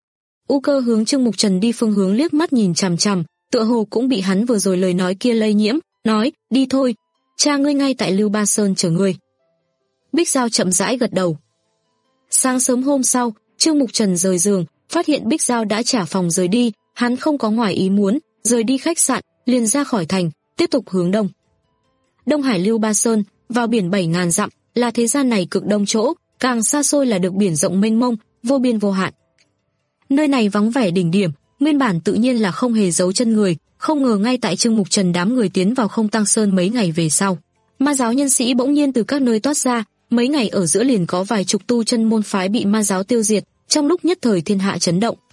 U Cơ hướng Trương Mục Trần đi phương hướng liếc mắt nhìn chằm chằm, tựa hồ cũng bị hắn vừa rồi lời nói kia lây nhiễm, nói, đi thôi, cha ngươi ngay tại Lưu Ba Sơn chờ ngươi. Bích Giao chậm rãi gật đầu. Sáng sớm hôm sau, Trương Mục Trần rời giường, phát hiện Bích Giao đã trả phòng rời đi, hắn không có ngoài ý muốn, rời đi khách sạn, liền ra khỏi thành, tiếp tục hướng đông. Đông Hải Lưu Ba Sơn, vào biển bảy ngàn dặm, là thế gian này cực đông chỗ, càng xa xôi là được biển rộng mênh mông, vô biên vô hạn. Nơi này vắng vẻ đỉnh điểm, nguyên bản tự nhiên là không hề giấu chân người, không ngờ ngay tại Trương Mục Trần đám người tiến vào Không Tăng Sơn mấy ngày về sau, ma giáo nhân sĩ bỗng nhiên từ các nơi toát ra, mấy ngày ở giữa liền có vài chục tu chân môn phái bị ma giáo tiêu diệt, trong lúc nhất thời thiên hạ chấn động.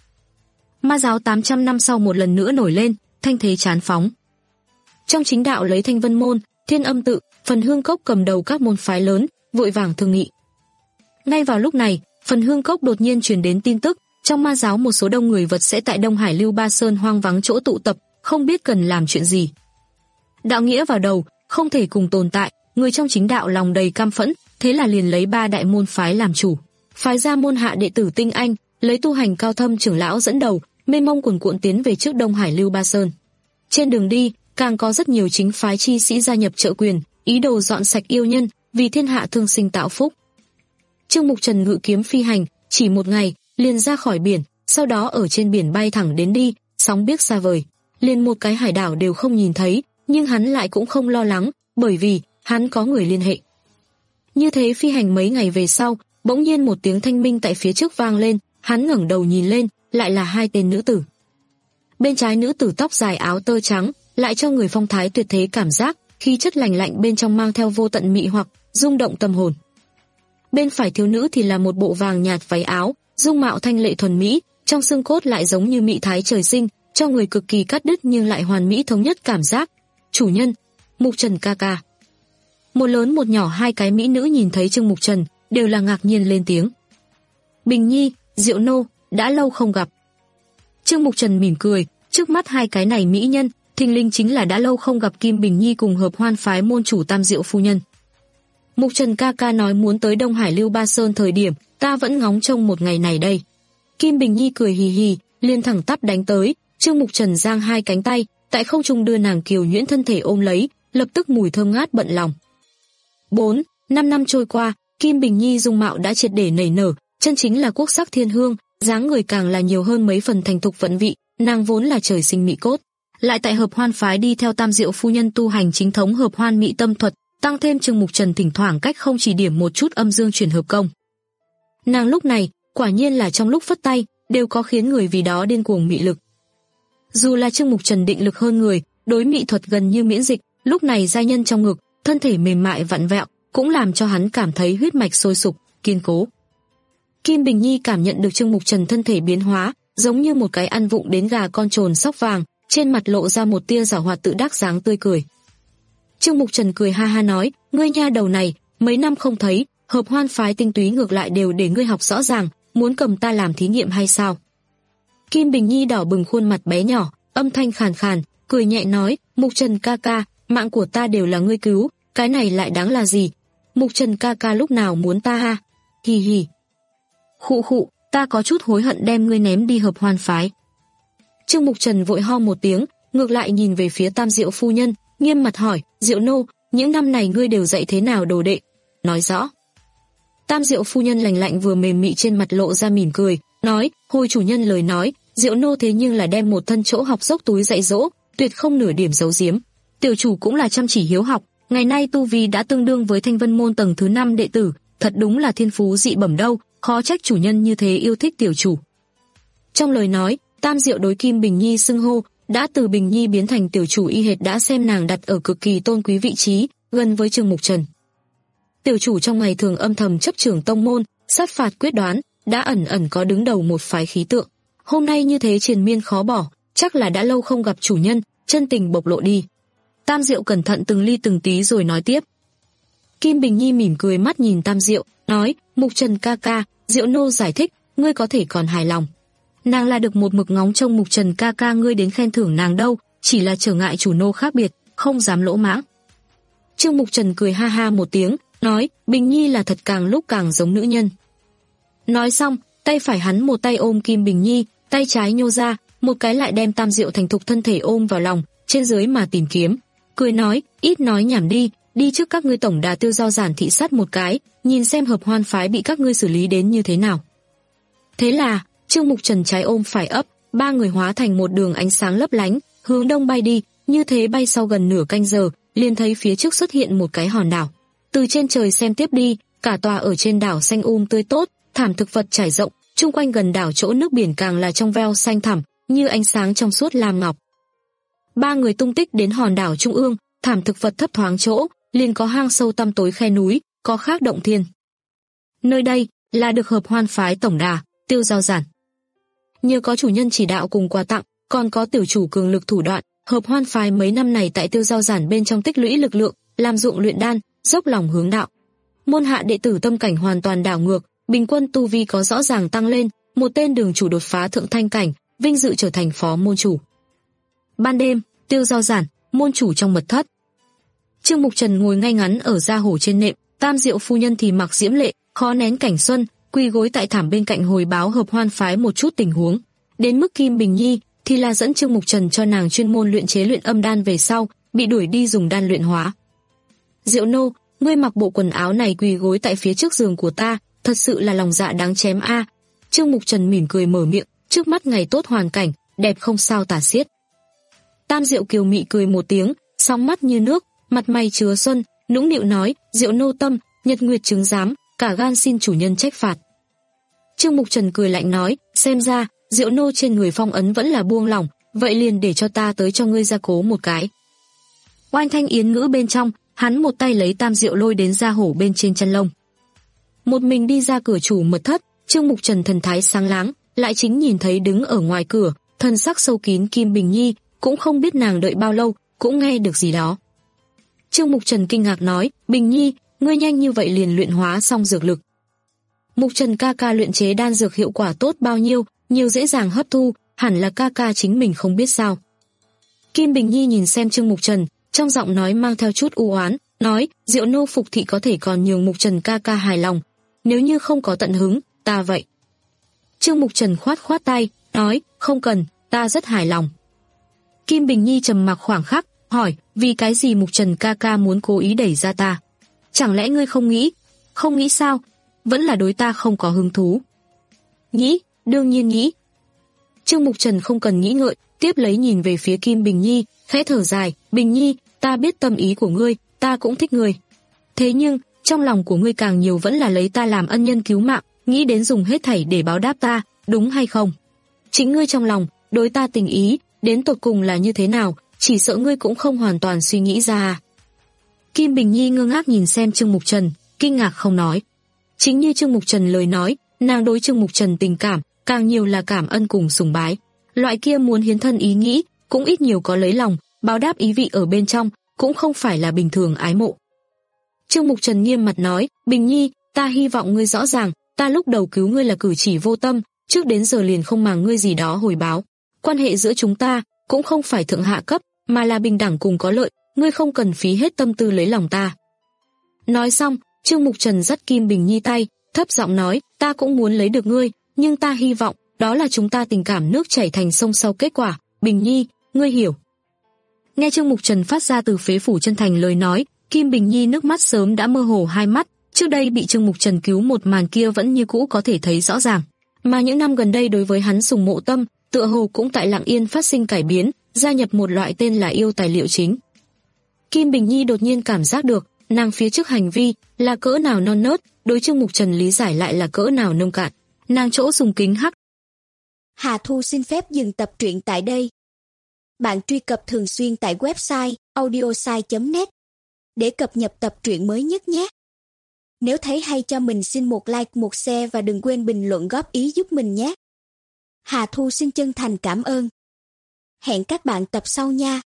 Ma giáo tám trăm năm sau một lần nữa nổi lên, thanh thế chán phóng. Trong chính đạo lấy Thanh Vân môn, Thiên Âm tự, Phần Hương Cốc cầm đầu các môn phái lớn, vội vàng thương nghị. Ngay vào lúc này, Phần Hương Cốc đột nhiên truyền đến tin tức, trong ma giáo một số đông người vật sẽ tại Đông Hải Lưu Ba Sơn hoang vắng chỗ tụ tập, không biết cần làm chuyện gì. Đạo nghĩa vào đầu, không thể cùng tồn tại, người trong chính đạo lòng đầy căm phẫn, thế là liền lấy ba đại môn phái làm chủ, phái ra môn hạ đệ tử tinh anh, lấy tu hành cao thâm trưởng lão dẫn đầu, mênh mông cuồn cuộn tiến về trước Đông Hải Lưu Ba Sơn. Trên đường đi, càng có rất nhiều chính phái chi sĩ gia nhập trợ quyền, ý đồ dọn sạch yêu nhân, vì thiên hạ thương sinh tạo phúc. Trương Mục Trần ngự kiếm phi hành, chỉ một ngày, liền ra khỏi biển, sau đó ở trên biển bay thẳng đến đi, sóng biếc xa vời, liền một cái hải đảo đều không nhìn thấy, nhưng hắn lại cũng không lo lắng, bởi vì hắn có người liên hệ. Như thế phi hành mấy ngày về sau, bỗng nhiên một tiếng thanh minh tại phía trước vang lên, hắn ngẩng đầu nhìn lên, lại là hai tên nữ tử. Bên trái nữ tử tóc dài áo tơ trắng, lại cho người phong thái tuyệt thế cảm giác, khí chất lành lạnh bên trong mang theo vô tận mị hoặc, rung động tâm hồn. Bên phải thiếu nữ thì là một bộ vàng nhạt váy áo, dung mạo thanh lệ thuần mỹ, trong xương cốt lại giống như mị thái trời sinh, cho người cực kỳ cắt đứt nhưng lại hoàn mỹ thống nhất cảm giác. Chủ nhân, Mục Trần ca ca. Một lớn một nhỏ hai cái mỹ nữ nhìn thấy Trương Mục Trần, đều là ngạc nhiên lên tiếng. Bình Nhi, Diệu Nô, đã lâu không gặp. Trương Mục Trần mỉm cười, trước mắt hai cái này mỹ nhân, thình lình chính là đã lâu không gặp Kim Bình Nhi cùng Hợp Hoan phái môn chủ Tam Diệu phu nhân. Mục Trần ca ca nói muốn tới Đông Hải Lưu Ba Sơn thời điểm, ta vẫn ngóng trông một ngày này đây. Kim Bình Nhi cười hì hì, liền thẳng tắp đánh tới, Trương Mục Trần giang hai cánh tay, tại không trung đưa nàng kiều nhuyễn thân thể ôm lấy, lập tức mùi thơm ngát bận lòng. Bốn, năm năm trôi qua, Kim Bình Nhi dung mạo đã triệt để nảy nở, chân chính là quốc sắc thiên hương, dáng người càng là nhiều hơn mấy phần thành thục vận vị, nàng vốn là trời sinh mỹ cốt, lại tại Hợp Hoan phái đi theo Tam Diệu phu nhân tu hành chính thống Hợp Hoan mỹ tâm thuật, tăng thêm Trương Mục Trần thỉnh thoảng cách không chỉ điểm một chút âm dương chuyển hợp công. Nàng lúc này, quả nhiên là trong lúc phất tay, đều có khiến người vì đó điên cuồng mị lực. Dù là Trương Mục Trần định lực hơn người, đối mị thuật gần như miễn dịch, lúc này giai nhân trong ngực, thân thể mềm mại vặn vẹo, cũng làm cho hắn cảm thấy huyết mạch sôi sục, kiên cố. Kim Bình Nhi cảm nhận được Trương Mục Trần thân thể biến hóa, giống như một cái ăn vụng đến gà con trồn sóc vàng, trên mặt lộ ra một tia giảo hoạt tự đắc dáng tươi cười. Trương Mục Trần cười ha ha nói, ngươi nha đầu này, mấy năm không thấy, Hợp Hoan phái tinh túy ngược lại đều để ngươi học rõ ràng, muốn cầm ta làm thí nghiệm hay sao? Kim Bình Nhi đỏ bừng khuôn mặt bé nhỏ, âm thanh khàn khàn, cười nhẹ nói, Mục Trần ca ca, mạng của ta đều là ngươi cứu, cái này lại đáng là gì? Mục Trần ca ca lúc nào muốn ta ha? Hì hì. Khụ khụ, ta có chút hối hận đem ngươi ném đi Hợp Hoan phái. Trương Mục Trần vội ho một tiếng, ngược lại nhìn về phía Tam Diệu phu nhân, nghiêm mặt hỏi, Diệu Nô, những năm này ngươi đều dạy thế nào đồ đệ? Nói rõ. Tam Diệu phu nhân lành lạnh vừa mềm mị trên mặt lộ ra mỉm cười, nói, hồi chủ nhân lời nói, Diệu Nô thế nhưng là đem một thân chỗ học dốc túi dạy dỗ, tuyệt không nửa điểm giấu giếm. Tiểu chủ cũng là chăm chỉ hiếu học, ngày nay tu vi đã tương đương với Thanh Vân môn tầng thứ năm đệ tử, thật đúng là thiên phú dị bẩm đâu, khó trách chủ nhân như thế yêu thích tiểu chủ. Trong lời nói, Tam Diệu đối Kim Bình Nhi xưng hô, đã từ Bình Nhi biến thành tiểu chủ y hệt đã xem nàng đặt ở cực kỳ tôn quý vị trí, gần với Trương Mục Trần. Tiểu chủ trong ngày thường âm thầm chấp trưởng tông môn, sát phạt quyết đoán, đã ẩn ẩn có đứng đầu một phái khí tượng. Hôm nay như thế triền miên khó bỏ, chắc là đã lâu không gặp chủ nhân, chân tình bộc lộ đi. Tam Diệu cẩn thận từng ly từng tí rồi nói tiếp. Kim Bình Nhi mỉm cười mắt nhìn Tam Diệu, nói, Mục Trần ca ca, Diệu Nô giải thích, ngươi có thể còn hài lòng. Nàng là được một mực ngóng trông Mục Trần ca ca ngươi đến khen thưởng nàng đâu, chỉ là trở ngại chủ nô khác biệt, không dám lỗ mãng. Trương Mục Trần cười ha ha một tiếng, nói, Bình Nhi là thật càng lúc càng giống nữ nhân. Nói xong, tay phải hắn một tay ôm Kim Bình Nhi, tay trái nhô ra, một cái lại đem Tam Diệu thành thục thân thể ôm vào lòng, trên dưới mà tìm kiếm. Cười nói, ít nói nhảm đi, đi trước các ngươi tổng đà Tiêu Giao Giản thị sát một cái, nhìn xem Hợp Hoan phái bị các ngươi xử lý đến như thế nào. Thế là, Trương Mục Trần trái ôm phải ấp, ba người hóa thành một đường ánh sáng lấp lánh, hướng đông bay đi, như thế bay sau gần nửa canh giờ, liền thấy phía trước xuất hiện một cái hòn đảo. Từ trên trời xem tiếp đi, cả tòa ở trên đảo xanh um tươi tốt, thảm thực vật trải rộng, chung quanh gần đảo chỗ nước biển càng là trong veo xanh thẳm, như ánh sáng trong suốt lam ngọc. Ba người tung tích đến hòn đảo trung ương, thảm thực vật thấp thoáng chỗ, liền có hang sâu tăm tối khe núi, có khác động thiên. Nơi đây là được Hợp Hoan phái tổng đà, Tiêu Giao Giản. Nhờ có chủ nhân chỉ đạo cùng quà tặng, còn có tiểu chủ cường lực thủ đoạn, Hợp Hoan phái mấy năm này tại Tiêu Giao Giản bên trong tích lũy lực lượng, làm dụng luyện đan, dốc lòng hướng đạo. Môn hạ đệ tử tâm cảnh hoàn toàn đảo ngược, bình quân tu vi có rõ ràng tăng lên, một tên đường chủ đột phá thượng thanh cảnh, vinh dự trở thành phó môn chủ. Ban đêm, Tiêu Giao Giản, môn chủ trong mật thất. Trương Mục Trần ngồi ngay ngắn ở gia hổ trên nệm, Tam Diệu phu nhân thì mặc diễm lệ, khó nén cảnh xuân, quỳ gối tại thảm bên cạnh hồi báo Hợp Hoan phái một chút tình huống. Đến mức Kim Bình Nhi thì là dẫn Trương Mục Trần cho nàng chuyên môn luyện chế luyện âm đan về sau, bị đuổi đi dùng đan luyện hóa. Diệu Nô, ngươi mặc bộ quần áo này quỳ gối tại phía trước giường của ta, thật sự là lòng dạ đáng chém a. Trương Mục Trần mỉm cười mở miệng, trước mắt ngày tốt hoàn cảnh, đẹp không sao tả xiết. Tam Diệu kiều mị cười một tiếng, sóng mắt như nước, mặt mày chứa xuân, nũng nịu nói, Diệu Nô tâm, nhật nguyệt chứng giám, cả gan xin chủ nhân trách phạt. Trương Mục Trần cười lạnh nói, xem ra, Diệu Nô trên người phong ấn vẫn là buông lỏng, vậy liền để cho ta tới cho ngươi gia cố một cái. Oanh thanh yến ngữ bên trong, hắn một tay lấy tam diệu lôi đến ra hổ bên trên chân lông. Một mình đi ra cửa chủ mật thất, Trương Mục Trần thần thái sáng láng, lại chính nhìn thấy đứng ở ngoài cửa, thân sắc sâu kín Kim Bình Nhi, cũng không biết nàng đợi bao lâu, cũng nghe được gì đó. Trương Mục Trần kinh ngạc nói, Bình Nhi, ngươi nhanh như vậy liền luyện hóa xong dược lực. Mục Trần ca ca luyện chế đan dược hiệu quả tốt bao nhiêu, nhiều dễ dàng hấp thu, hẳn là ca ca chính mình không biết sao. Kim Bình Nhi nhìn xem Trương Mục Trần, trong giọng nói mang theo chút u oán, nói, Diệu nô phục thị có thể còn nhường Mục Trần ca ca hài lòng, nếu như không có tận hứng, ta vậy. Trương Mục Trần khoát khoát tay, nói, không cần, ta rất hài lòng. Kim Bình Nhi trầm mặc khoảng khắc, hỏi, vì cái gì Mục Trần ca ca muốn cố ý đẩy ra ta? Chẳng lẽ ngươi không nghĩ? Không nghĩ sao? Vẫn là đối ta không có hứng thú. Nghĩ, đương nhiên nghĩ. Trương Mục Trần không cần nghĩ ngợi, tiếp lấy nhìn về phía Kim Bình Nhi, khẽ thở dài, Bình Nhi, ta biết tâm ý của ngươi, ta cũng thích ngươi. Thế nhưng, trong lòng của ngươi càng nhiều vẫn là lấy ta làm ân nhân cứu mạng, nghĩ đến dùng hết thảy để báo đáp ta, đúng hay không? Chính ngươi trong lòng, đối ta tình ý, đến tột cùng là như thế nào, chỉ sợ ngươi cũng không hoàn toàn suy nghĩ ra. Kim Bình Nhi ngơ ngác nhìn xem Trương Mục Trần, kinh ngạc không nói. Chính như Trương Mục Trần lời nói, nàng đối Trương Mục Trần tình cảm, càng nhiều là cảm ân cùng sùng bái. Loại kia muốn hiến thân ý nghĩ, cũng ít nhiều có lấy lòng, báo đáp ý vị ở bên trong, cũng không phải là bình thường ái mộ. Trương Mục Trần nghiêm mặt nói, Bình Nhi, ta hy vọng ngươi rõ ràng, ta lúc đầu cứu ngươi là cử chỉ vô tâm, trước đến giờ liền không màng ngươi gì đó hồi báo. Quan hệ giữa chúng ta, cũng không phải thượng hạ cấp, mà là bình đẳng cùng có lợi, ngươi không cần phí hết tâm tư lấy lòng ta. Nói xong, Trương Mục Trần dắt Kim Bình Nhi tay, thấp giọng nói, ta cũng muốn lấy được ngươi, nhưng ta hy vọng, đó là chúng ta tình cảm nước chảy thành sông sau kết quả, Bình Nhi, ngươi hiểu. Nghe Trương Mục Trần phát ra từ phế phủ chân thành lời nói, Kim Bình Nhi nước mắt sớm đã mơ hồ hai mắt, trước đây bị Trương Mục Trần cứu một màn kia vẫn như cũ có thể thấy rõ ràng. Mà những năm gần đây đối với hắn sùng mộ tâm, tựa hồ cũng tại lặng yên phát sinh cải biến, gia nhập một loại tên là yêu tài liệu chính. Kim Bình Nhi đột nhiên cảm giác được, nàng phía trước hành vi là cỡ nào non nớt, đối Trương Mục Trần lý giải lại là cỡ nào nông cạn. Nàng chỗ dùng kính hắc. Hà Thu xin phép dừng tập truyện tại đây. Bạn truy cập thường xuyên tại website audiosai chấm net để cập nhật tập truyện mới nhất nhé. Nếu thấy hay cho mình xin một like, một share và đừng quên bình luận góp ý giúp mình nhé. Hà Thu xin chân thành cảm ơn. Hẹn các bạn tập sau nha.